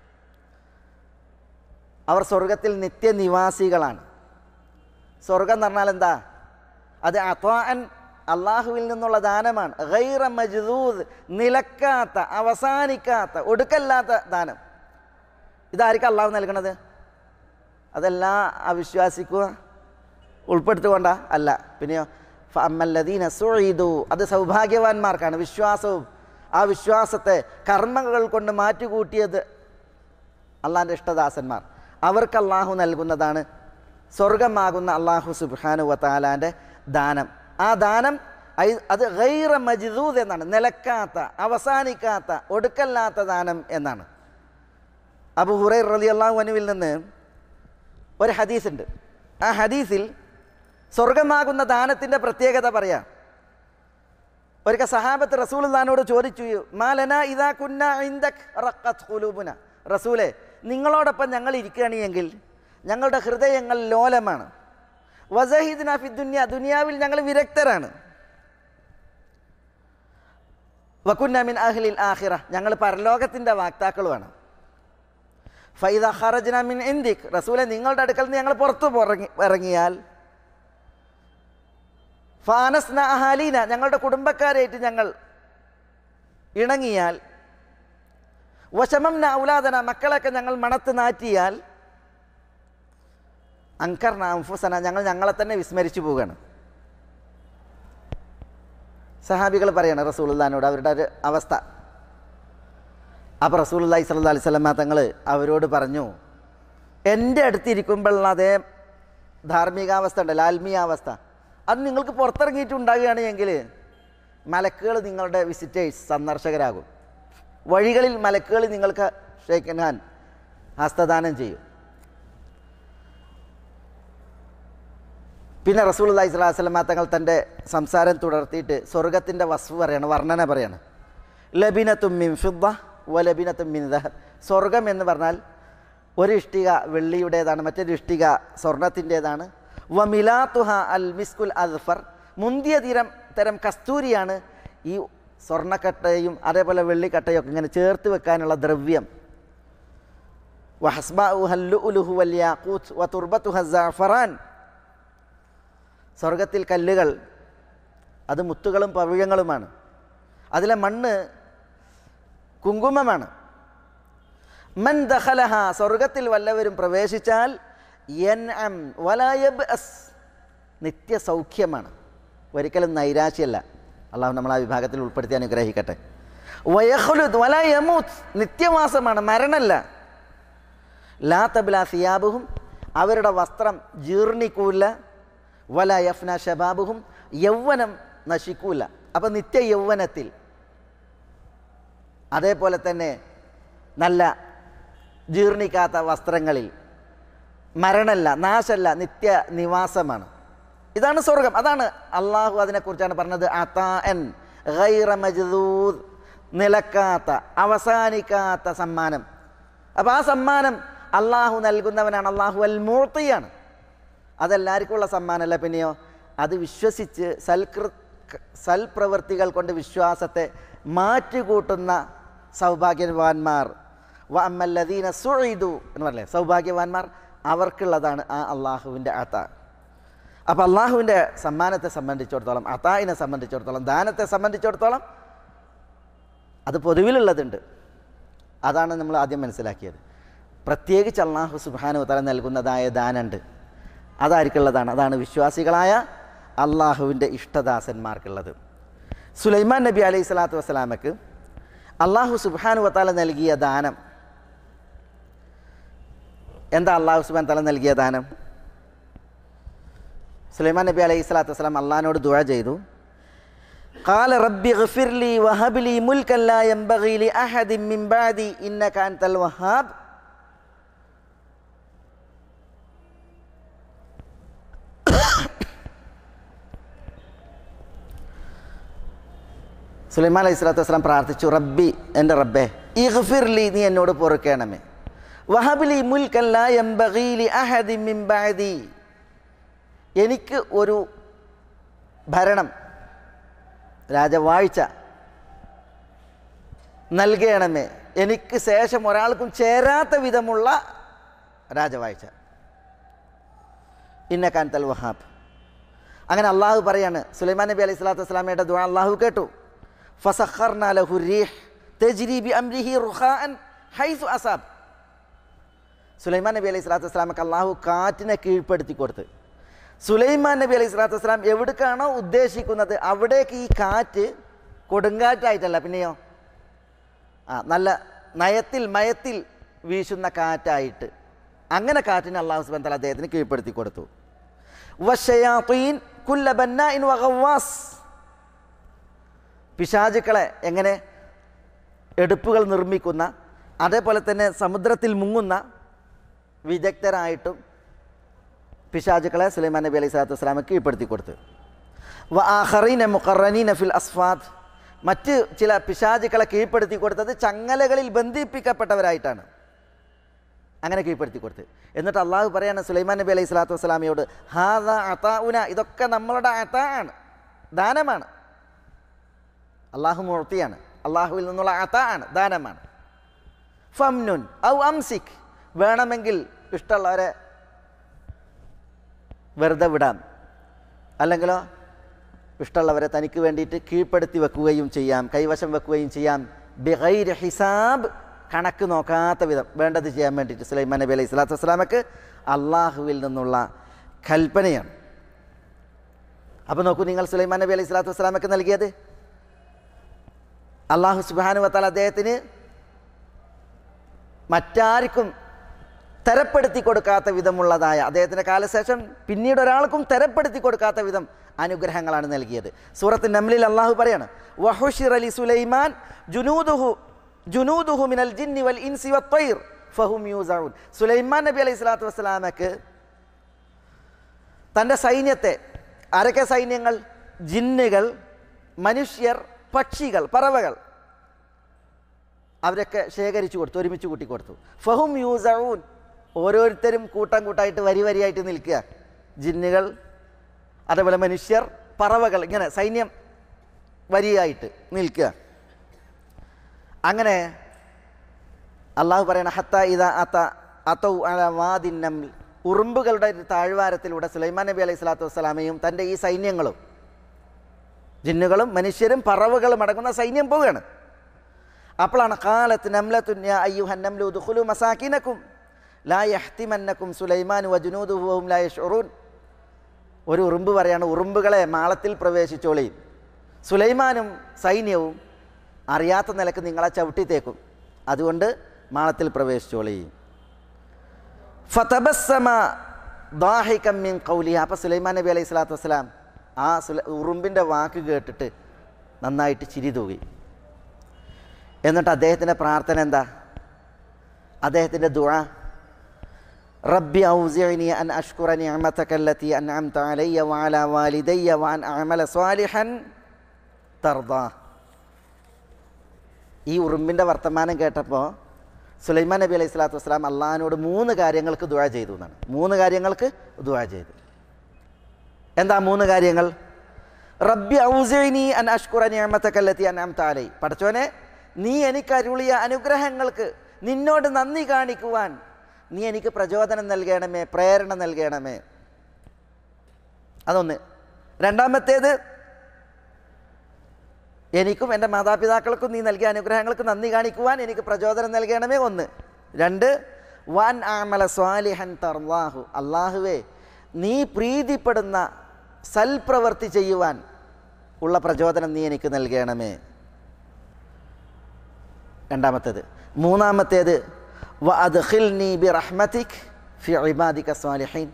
അവർ സ്വർഗത്തിൽ നിത്യനിവാസികളാണ്. സ്വർഗം എന്ന് പറഞ്ഞാൽ എന്താ? അത് അത്വാഅൻ അള്ളാഹുവിൽ നിന്നുള്ള ദാനമാണ്. ഗൈറ മജ്ദൂദ്, നിലക്കാത്ത, അവസാനിക്കാത്ത, ഒടുക്കല്ലാത്ത ദാനം. ഇതായിരിക്കും അള്ളാഹു നൽകണത്? അതെല്ലാം അവിശ്വാസിക്കുക ഉൾപ്പെടുത്തിക്കൊണ്ട അല്ല. പിന്നെയോ ഫഅമ്മല്ലദീന സുഈദു, അത് സൗഭാഗ്യവാന്മാർക്കാണ്. വിശ്വാസവും ആ വിശ്വാസത്തെ കർമ്മങ്ങൾ കൊണ്ട് മാറ്റിക്കൂട്ടിയത് അള്ളാഹിൻ്റെ ഇഷ്ടദാസന്മാർ, അവർക്ക് അള്ളാഹു നൽകുന്നതാണ് സ്വർഗമാകുന്ന അള്ളാഹു സുബ്ഹാനഹു വ തആലാൻ്റെ ദാനം. ആ ദാനം അത് ഗൈറ മജ്ദൂദ് എന്നാണ്, നിലക്കാത്ത, അവസാനിക്കാത്ത, ഒടുക്കല്ലാത്ത ദാനം എന്നാണ്. അബൂ ഹുറൈറ റളിയല്ലാഹു അൻഹുവിൽ നിന്ന് ഒരു ഹദീസുണ്ട്. ആ ഹദീസിൽ സ്വർഗമാകുന്ന ദാനത്തിൻ്റെ പ്രത്യേകത പറയാം. ഒരിക്കൽ സഹാബത്ത് റസൂലുള്ളാഹിനോട് ചോദിച്ചു, മാലന ഇദാ കുന്ന ഇൻദക് റഖത്ത് ഖുലൂബുന, റസൂലേ നിങ്ങളോടൊപ്പം ഞങ്ങൾ ഇരിക്കുകയാണെങ്കിൽ ഞങ്ങളുടെ ഹൃദയങ്ങൾ ലോലമാണ്. വസഹിദ്ന ഫി ദുനിയ, ദുനിയാവിൽ ഞങ്ങൾ വിരക്തരാണ്. വകുന്ന മിൻ അഹ്ലിൽ ആഖിറ, ഞങ്ങൾ പരലോകത്തിൻ്റെ വാക്താക്കളുമാണ്. ഫൈദ ഖറജ്ന മിൻ ഇൻദിക്, റസൂലെ നിങ്ങളുടെ അടുക്കൽ നിന്ന് ഞങ്ങൾ പുറത്തു ഇറങ്ങി ഇറങ്ങിയാൽ ഫാനസ്ന അഹാലീന, ഞങ്ങളുടെ കുടുംബക്കാരായിട്ട് ഞങ്ങൾ ഇണങ്ങിയാൽ, വശമംന ഔലാദന, മക്കളൊക്കെ ഞങ്ങൾ മണത്ത് നാറ്റിയാൽ, അൻകർന അൻഫുസന, ഞങ്ങൾ ഞങ്ങളെ തന്നെ വിസ്മരിച്ചു പോവുകയാണ്. സഹാബികൾ പറയണം റസൂലുള്ളാഹിനോട് അവരുടെ ഒരു അവസ്ഥ. അപ്പോൾ റസൂലുള്ളാഹി സ്വല്ലല്ലാഹു അലൈഹി വസല്ലം തങ്ങൾ അവരോട് പറഞ്ഞു, എൻ്റെ അടുത്തിരിക്കുമ്പോഴുള്ള അതേ ധാർമ്മികാവസ്ഥ ഉണ്ടല്ലോ, ആത്മീയാവസ്ഥ, അത് നിങ്ങൾക്ക് പുറത്തിറങ്ങിയിട്ടുണ്ടാകുകയാണ് എങ്കിൽ മലക്കുകൾ നിങ്ങളുടെ വിസിറ്റേഴ്സ്, സന്ദർശകരാകും. വഴികളിൽ മലക്കുകൾ നിങ്ങൾക്ക് ഷേക്ക് ഹാൻഡ്, ഹസ്തദാനം ചെയ്യും. പിന്നെ റസൂലുള്ളാഹി സ്വല്ലല്ലാഹു അലൈഹി വസല്ലം തങ്ങൾ തൻ്റെ സംസാരം തുടർത്തിയിട്ട് സ്വർഗത്തിൻ്റെ വസ്ഫ് പറയാണ്, വർണ്ണന പറയാണ്. ലബിനത്തും മിൻ ഫിദ്ദ വലബിനത്തും മിൻ ദഹബ്, സ്വർഗം എന്ന് പറഞ്ഞാൽ ഒരു ഇഷ്ടിക വെള്ളിയുടേതാണ്, മറ്റൊരു ഇഷ്ടിക സ്വർണത്തിൻ്റേതാണ്. വമിലാത്തുഹ അൽ മിസ്കുൽ അസ്ഫർ, മുന്തിയ തീരം തരം കസ്തൂരിയാണ് ഈ സ്വർണ്ണക്കട്ടയും അതേപോലെ വെള്ളിക്കട്ടയും ഒക്കെ ഇങ്ങനെ ചേർത്ത് വെക്കാനുള്ള ദ്രവ്യം. വഹസ്ബഉഹൽ ലുഉലുഹു വൽ യാഖൂത്ത് വതുർബതുഹ സഅഫറാൻ, സ്വർഗത്തിൽ കല്ലുകൾ അത് മുത്തുകളും പവിഴങ്ങളുമാണ്, അതിലെ മണ്ണ് കുങ്കുമമാണ്. മൻ ദഖലഹ, സ്വർഗത്തിൽ വല്ലവരും പ്രവേശിച്ചാൽ യൻഅം വലാ യബ്അസ്, നിത്യസൗഖ്യമാണ്, ഒരിക്കലും നൈരാശ്യമല്ല. അള്ളാഹു നമ്മൾ ആ വിഭാഗത്തിൽ ഉൾപ്പെടുത്തി അനുഗ്രഹിക്കട്ടെ. വയഖ്ലുദ് വലാ യമൂത്ത്, നിത്യവാസമാണ്, മരണമല്ല. ലാ തബ്ലാ സിയാബുഹും, അവരുടെ വസ്ത്രം ജീർണിക്കൂല. വലാ യഫ്ന ശബാബുഹും, യൗവനം നശിക്കൂല. അപ്പം നിത്യ യൗവനത്തിൽ, അതേപോലെ തന്നെ നല്ല ജീർണിക്കാത്ത വസ്ത്രങ്ങളിൽ, മരണമല്ല, നാശമല്ല, നിത്യ നിവാസമാണ്. ഇതാണ് സ്വർഗം. അതാണ് അള്ളാഹു അതിനെക്കുറിച്ചാണ് പറഞ്ഞത്, അതാഅൻ ഗൈറ മജ്ദൂദ്, നിലക്കാത്ത, അവസാനിക്കാത്ത സമ്മാനം. അപ്പോൾ ആ സമ്മാനം അള്ളാഹു നൽകുന്നവനാണ്. അള്ളാഹു അൽ മുഅ്തിയാണ്. അതെല്ലാവർക്കും ഉള്ള സമ്മാനമല്ല. പിന്നെയോ അത് വിശ്വസിച്ച് സൽകൃ സൽപ്രവൃത്തികൾ കൊണ്ട് വിശ്വാസത്തെ മാറ്റുകൂട്ടുന്ന സൗഭാഗ്യവാന്മാർ. വ അമ്മല്ലദീന സുഈദു എന്ന് പറഞ്ഞേ, സൗഭാഗ്യവാന്മാർ, അവർക്കുള്ളതാണ് ആ അള്ളാഹുവിൻ്റെ അതാ. അപ്പോൾ അള്ളാഹുവിൻ്റെ സമ്മാനത്തെ സംബന്ധിച്ചിടത്തോളം, അതായിനെ സംബന്ധിച്ചിടത്തോളം, ദാനത്തെ സംബന്ധിച്ചിടത്തോളം അത് പൊതുവിലുള്ളതുണ്ട്. അതാണ് നമ്മൾ ആദ്യം മനസ്സിലാക്കിയത്. പ്രത്യേകിച്ച് അള്ളാഹു സുബ്ഹാനഹു വ തആല നൽകുന്നതായ ദാനമുണ്ട്, അതായിരിക്കുള്ളതാണ്. അതാണ് വിശ്വാസികളായ അള്ളാഹുവിൻ്റെ ഇഷ്ടദാസന്മാർക്കുള്ളത്. സുലൈമാൻ നബി അലൈഹി സ്വലാത്തു വസ്സലാമക്ക് അള്ളാഹു സുബ്ഹാനഹു വ തആല നൽകിയ ദാനം എന്താ? അള്ളാഹു സുബ്ഹാനഹു വ തആല നൽകിയ ദാനം, സുലൈമാൻ നബി അലൈഹി സ്വലാത്തു വസ്സലാം അള്ളാഹിനോട് ദുആ ചെയ്തു. ഖാല റബ്ബി ഗ്ഫിർ ലി വഹബ് ലി മുൽകൻ ലാ യൻബഗി ലി അഹദിൻ മിൻ ബഅദി ഇന്നക അൻതൽ വഹാബ്. സുലൈമാൻ അലൈഹി സ്വലാത്തു വസ്സലാം പ്രാർത്ഥിച്ചു, റബ്ബി, എൻ്റെ റബ്ബേ, ഇഗ്ഫിർ ലി, നീ എന്നോട് പൊറുക്കണമേ, വഹബ് ലി മുൽകൻ ലാ യൻബഗി ലി അഹദിൻ മിൻ ബഅദി, എനിക്ക് ഒരു ഭരണം, രാജവാഴ്ച നൽകണമേ, എനിക്ക് ശേഷം ഒരാൾക്കും ചേരാത്ത വിധമുള്ള രാജവാഴ്ച. ഇന്നക അൻതൽ വഹാബ്. അങ്ങനെ അള്ളാഹു പറയാണ്, സുലൈമാൻ നബി അലൈഹി സ്വലാത്തു വസ്സലാമയുടെ ദുആ അള്ളാഹു കേട്ടു. ഫസഖർനാ ലഹു റീഹ് തജ്രി ബി അംരിഹി റുഖാഅൻ ഹൈസു അസാബ്. സുലൈമാൻ നബി അലൈഹി സ്വലാത്തു വസ്സലാമക്ക് അള്ളാഹു കാറ്റിനെ കീഴ്പ്പെടുത്തി കൊടുത്ത്. സുലൈമാൻ നബി അലൈഹി സ്വലാത്തു വസ്സലാം എവിടേക്കാണോ ഉദ്ദേശിക്കുന്നത് അവിടേക്ക് ഈ കാറ്റ് കൊടുങ്കാറ്റായിട്ടല്ല, പിന്നെയോ ആ നല്ല നയത്തിൽ മയത്തിൽ വീശുന്ന കാറ്റായിട്ട്, അങ്ങനെ കാറ്റിനെ അള്ളാഹു സുബ്ഹാനഹു വ തആല അദ്ദേഹത്തിന് കീഴ്പ്പെടുത്തി കൊടുത്തു. വശയാതീൻ കുല്ല ബന്നാഇൻ വഗവാസ്. പിശാചുക്കളെ എങ്ങനെ എടുപ്പുകൾ നിർമ്മിക്കുന്ന, അതേപോലെ തന്നെ സമുദ്രത്തിൽ മുങ്ങുന്ന വിദഗ്ധരായിട്ടും പിശാചുക്കളെ സുലൈമാൻ നബി അലൈഹി സ്വലാത്തു വസ്സലാമക്ക് കീഴ്പ്പെടുത്തി കൊടുത്തു. വ ആഖറീന മുഖറനീന ഫിൽ അസ്ഫാദ്. മറ്റ് ചില പിശാചുക്കളെ കീഴ്പ്പെടുത്തി കൊടുത്തത് ചങ്ങലകളിൽ ബന്ധിപ്പിക്കപ്പെട്ടവരായിട്ടാണ്, അങ്ങനെ കീഴ്പ്പെടുത്തി കൊടുത്ത്. എന്നിട്ട് അള്ളാഹു പറയാണ് സുലൈമാൻ നബി അലൈഹി സ്വലാത്തു വസ്സലാമയോട്, ഹാദാ അതാഉന, ഇതൊക്കെ നമ്മളുടെ അതാ ആണ്, ദാനമാണ്. അള്ളാഹു മുഅ്തിയാണ്, അള്ളാഹുവിൽ നിന്നുള്ള അതാ ആണ്, ദാനമാണ്. ഫംനുൻ ഔ അംസിക്, വേണമെങ്കിൽ ഇഷ്ടമുള്ളവരെ വെറുതെ വിടാം, അല്ലെങ്കിലോ ഇഷ്ടമുള്ളവരെ തനിക്ക് വേണ്ടിയിട്ട് കീഴ്പ്പെടുത്തി വെക്കുകയും ചെയ്യാം, കൈവശം വെക്കുകയും ചെയ്യാം. ബിഗൈരി ഹിസാബ്, കണക്ക് നോക്കാത്ത വിധം വേണ്ടത് ചെയ്യാൻ വേണ്ടിയിട്ട് സുലൈമാൻ നബി അലൈഹി സ്വലാത്തു വസ്സലാമക്ക് അള്ളാഹുവിൽ നിന്നുള്ള കൽപ്പനയാണ്. അപ്പോൾ നോക്കൂ നിങ്ങൾ, സുലൈമാൻ നബി അലൈഹി സ്വലാത്തു വസ്സലാമക്ക് നൽകിയത് അള്ളാഹു സുബ്ഹാനഹു വ തആല അദ്ദേഹത്തിന് മറ്റാർക്കും തരപ്പെടുത്തി കൊടുക്കാത്ത വിധമുള്ളതായ, അദ്ദേഹത്തിൻ്റെ കാലശേഷം പിന്നീട് ഒരാൾക്കും തരപ്പെടുത്തി കൊടുക്കാത്ത വിധം അനുഗ്രഹങ്ങളാണ് നൽകിയത്. സൂറത്ത് നംലിൽ അള്ളാഹു പറയാണ്, വഹുശിറ ലി സുലൈമാൻ ജുനൂദുഹു ജുനൂദുഹു മിനൽ ജിന്നി വൽ ഇൻസി വത്തൈർ ഫഹും യൂസഊൻ. സുലൈമാൻ നബി അലൈഹി സ്വലാത്തു വസ്സലാമക്ക് തൻ്റെ സൈന്യത്തെ, ആരൊക്കെ സൈന്യങ്ങൾ? ജിന്നുകൾ, മനുഷ്യർ, പക്ഷികൾ, പറവകൾ, അവരൊക്കെ ശേഖരിച്ചു കൊടുത്തു, ഒരുമിച്ച് കൂട്ടിക്കൊടുത്തു. ഫഹും യൂസഊൻ, ഓരോരുത്തരും കൂട്ടം കൂട്ടായിട്ട് വരി വരിയായിട്ട് നിൽക്കുക. ജിന്നുകൾ, അതേപോലെ മനുഷ്യർ, പറവകൾ, ഇങ്ങനെ സൈന്യം വരിയായിട്ട് നിൽക്കുക. അങ്ങനെ അള്ളാഹു പറയണ ഹത്ത ഇദാ അത അതൗ അലാ വാദിൻ നംൽ, ഉറുമ്പുകളുടെ താഴ്വാരത്തിലൂടെ സുലൈമാൻ നബി അലൈഹി സ്വലാത്തു വസ്സലാമയും തൻ്റെ ഈ സൈന്യങ്ങളും, ജിന്നുകളും മനുഷ്യരും പറവകളും അടങ്ങുന്ന സൈന്യം പോവുകയാണ്. അപ്പോഴാണ് ഖാലത്ത് നംലത്തുൻ യാ അയ്യുഹൻ നംലു ഉദ്ഖുലൂ മസാകിനകും ലാ യഹ്തിമന്നകും സുലൈമാൻ വജുനൂദുഹു വഹും ലാ യശ്ഉറൂൻ. ഒരു ഉറുമ്പ് പറയാണ്, ഉറുമ്പുകളെ മാളത്തിൽ പ്രവേശിച്ചോളി, സുലൈമാനും സൈന്യവും അറിയാത്ത നിലക്ക് നിങ്ങളെ ചവിട്ടിത്തേക്കും, അതുകൊണ്ട് മാളത്തിൽ പ്രവേശിച്ചോളി. ഫതബസ്സമ ദാഹികം മിൻ ഖൗലിഹ. അപ്പോൾ സുലൈമാൻ നബി അലൈഹി സ്വലാത്തു വസ്സലാം ആ ഉറുമ്പിൻ്റെ വാക്ക് കേട്ടിട്ട് നന്നായിട്ട് ചിരി തൂകി. എന്നിട്ട് അദ്ദേഹത്തിൻ്റെ പ്രാർത്ഥന എന്താ? അദ്ദേഹത്തിൻ്റെ ദുആ, റബ്ബി ഔസിഅനി അൻ അഷ്കുറ നിഅമതക അല്ലതി അൻഅംത അലയ്യ വഅലാ വാലിദയ്യ വഅൻ അഅമല സ്വാലിഹൻ തർദാ. ഈ ഉറുമ്പിൻ്റെ വർത്തമാനം കേട്ടപ്പോൾ സുലൈമാൻ നബി അലൈഹി സ്വലാത്തു വസ്സലാം അള്ളാഹിനോട് മൂന്ന് കാര്യങ്ങൾക്ക് ദുആ ചെയ്തു എന്നാണ്. മൂന്ന് കാര്യങ്ങൾക്ക് ദുആ ചെയ്തു. എന്താ മൂന്ന് കാര്യങ്ങൾ? റബ്ബി ഔസിഅനി അൻ അഷ്കുറ നിഅമതക അല്ലതി അൻഅംത അലയ്യ, പടച്ചോനെ നീ എനിക്ക് അരുളിയ അനുഗ്രഹങ്ങൾക്ക് നിന്നോട് നന്ദി കാണിക്കുവാൻ നീ എനിക്ക് പ്രചോദനം നൽകണമേ, പ്രേരണ നൽകണമേ. അതൊന്ന്. രണ്ടാമത്തേത്, എനിക്കും എൻ്റെ മാതാപിതാക്കൾക്കും നീ നൽകിയ അനുഗ്രഹങ്ങൾക്ക് നന്ദി കാണിക്കുവാൻ എനിക്ക് പ്രചോദനം നൽകണമേ, ഒന്ന്. രണ്ട്, വൻ അഅമല സ്വാലിഹൻ തർളാഹു, അള്ളാഹുവേ നീ പ്രീതിപ്പെടുന്ന സൽപ്രവൃത്തി ചെയ്യുവാൻ ഉള്ള പ്രചോദനം നീ എനിക്ക് നൽകണമേ, രണ്ടാമത്തേത്. മൂന്നാമത്തേത്, വ അദ്ഖിൽനി ബിറഹ്മതിക് ഫി ഇബാദിക സ്വാലിഹീൻ,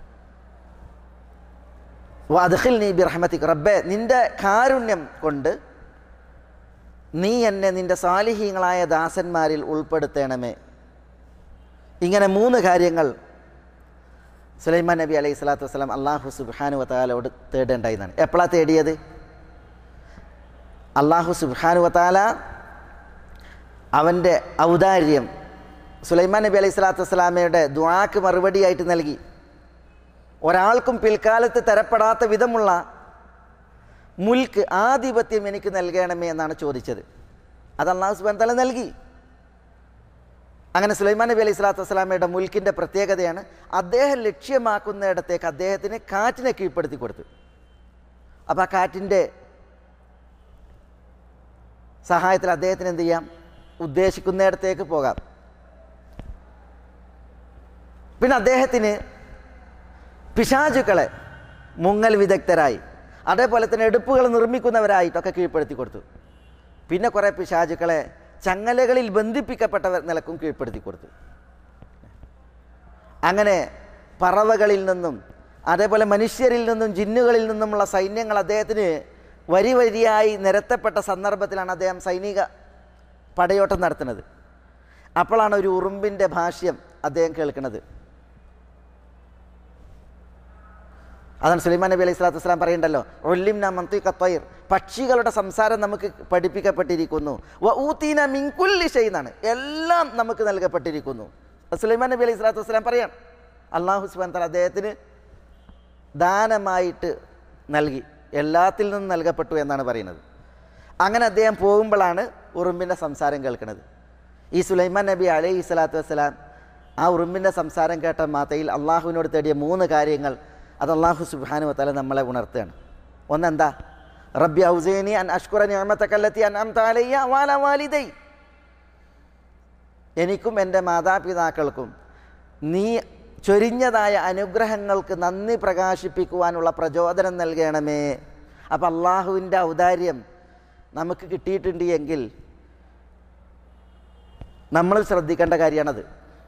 വ അദ്ഖിൽനി ബിറഹ്മതിക്, റബ്ബേ നിൻ്റെ കാരുണ്യം കൊണ്ട് നീ എന്നെ നിൻ്റെ സാലിഹീങ്ങളായ ദാസന്മാരിൽ ഉൾപ്പെടുത്തണമേ. ഇങ്ങനെ മൂന്ന് കാര്യങ്ങൾ സുലൈമാൻ നബി അലൈഹി സ്വലാത്തു വസ്സലാം അള്ളാഹു സുബ്ഹാനഹു വ തആലയോട് തേടേണ്ടതാണ്. എപ്പോഴാണ് തേടിയത്? അള്ളാഹു സുബ്ഹാനഹു വ തആല അവൻ്റെ ഔദാര്യം സുലൈമാൻ നബി അലൈഹി സ്വലാത്തു വസ്സലാമയുടെ ദുആക്ക് മറുപടിയായിട്ട് നൽകി. ഒരാൾക്കും പിൽക്കാലത്ത് തരപ്പെടാത്ത വിധമുള്ള മുൽക്ക്, ആധിപത്യം എനിക്ക് നൽകണമേ എന്നാണ് ചോദിച്ചത്. അത് അള്ളാഹു സുബ്ഹാനഹു വ തആല നൽകി. അങ്ങനെ സുലൈമാൻ നബി അലൈഹി സ്വലാത്തു വസ്സലാമയുടെ മുൽക്കിൻ്റെ പ്രത്യേകതയാണ് അദ്ദേഹം ലക്ഷ്യമാക്കുന്നിടത്തേക്ക് അദ്ദേഹത്തിന് കാറ്റിനെ കീഴ്പ്പെടുത്തി കൊടുത്തു. അപ്പോൾ ആ കാറ്റിൻ്റെ സഹായത്തിൽ അദ്ദേഹത്തിന് എന്ത് ചെയ്യാം? ഉദ്ദേശിക്കുന്നിടത്തേക്ക് പോകാം. പിന്നെ അദ്ദേഹത്തിന് പിശാചുക്കളെ മുങ്ങൽ വിദഗ്ധരായി, അതേപോലെ തന്നെ എടുപ്പുകൾ നിർമ്മിക്കുന്നവരായിട്ടൊക്കെ കീഴ്പ്പെടുത്തി കൊടുത്തു. പിന്നെ കുറേ പിശാചുക്കളെ ചങ്ങലകളിൽ ബന്ധിപ്പിക്കപ്പെട്ടവർ നിലക്കും കീഴ്പ്പെടുത്തി കൊടുത്തു. അങ്ങനെ പറവകളിൽ നിന്നും അതേപോലെ മനുഷ്യരിൽ നിന്നും ജിന്നുകളിൽ നിന്നുമുള്ള സൈന്യങ്ങൾ അദ്ദേഹത്തിന് വരി വരിയായി നിരത്തപ്പെട്ട സന്ദർഭത്തിലാണ് അദ്ദേഹം സൈനിക പടയോട്ടം നടത്തുന്നത്. അപ്പോഴാണ് ഒരു ഉറുമ്പിൻ്റെ ഭാഷ്യം അദ്ദേഹം കേൾക്കുന്നത്. അതാണ് സുലൈമാൻ നബി അലൈഹി സ്വലാത്തു വസ്സലാം പറയുണ്ടല്ലോ, ഉല്ലിംന മന്തിഖ ത്വയ്ർ, പക്ഷികളുടെ സംസാരം നമുക്ക് പഠിപ്പിക്കപ്പെട്ടിരിക്കുന്നു. വ ഊതീന മിൻ കുല്ലി ഷൈ എന്നാണ്, എല്ലാം നമുക്ക് നൽകപ്പെട്ടിരിക്കുന്നു. സുലൈമാൻ നബി അലൈഹി സ്വലാത്തു വസ്സലാം പറയാം, അല്ലാഹു സുബ്ഹാനഹു വ തആല അദ്ദേഹത്തിന് ദാനമായിട്ട് നൽകി, എല്ലാത്തിൽ നിന്നും നൽകപ്പെട്ടു എന്നാണ് പറയുന്നത്. അങ്ങനെ അദ്ദേഹം പോകുമ്പോഴാണ് ഉറുമ്പിൻ്റെ സംസാരം കേൾക്കുന്നത്. ഈ സുലൈമാൻ നബി അലൈഹി സ്വലാത്തു വസ്സലാം ആ ഉറുമ്പിൻ്റെ സംസാരം കേട്ട മാത്രയിൽ അള്ളാഹുവിനോട് തേടിയ മൂന്ന് കാര്യങ്ങൾ അത് അല്ലാഹു സുബ്ഹാനഹു വ തആല നമ്മളെ ഉണർത്തുകയാണ്. ഒന്നെന്താ? റബ്ബി ഔസിനി അൻ അഷ്കുറ നിഅമതക അല്ലതി അൻഅംത അലയ്യ വഅലാ വാലിദൈ, എനിക്കും എൻ്റെ മാതാപിതാക്കൾക്കും നീ ചൊരിഞ്ഞതായ അനുഗ്രഹങ്ങൾക്ക് നന്ദി പ്രകാശിപ്പിക്കുവാനുള്ള പ്രചോദനം നൽകണമേ. അപ്പം അള്ളാഹുവിൻ്റെ ഔദാര്യം നമുക്ക് കിട്ടിയിട്ടുണ്ട് എങ്കിൽ നമ്മൾ ശ്രദ്ധിക്കേണ്ട കാര്യമാണത്.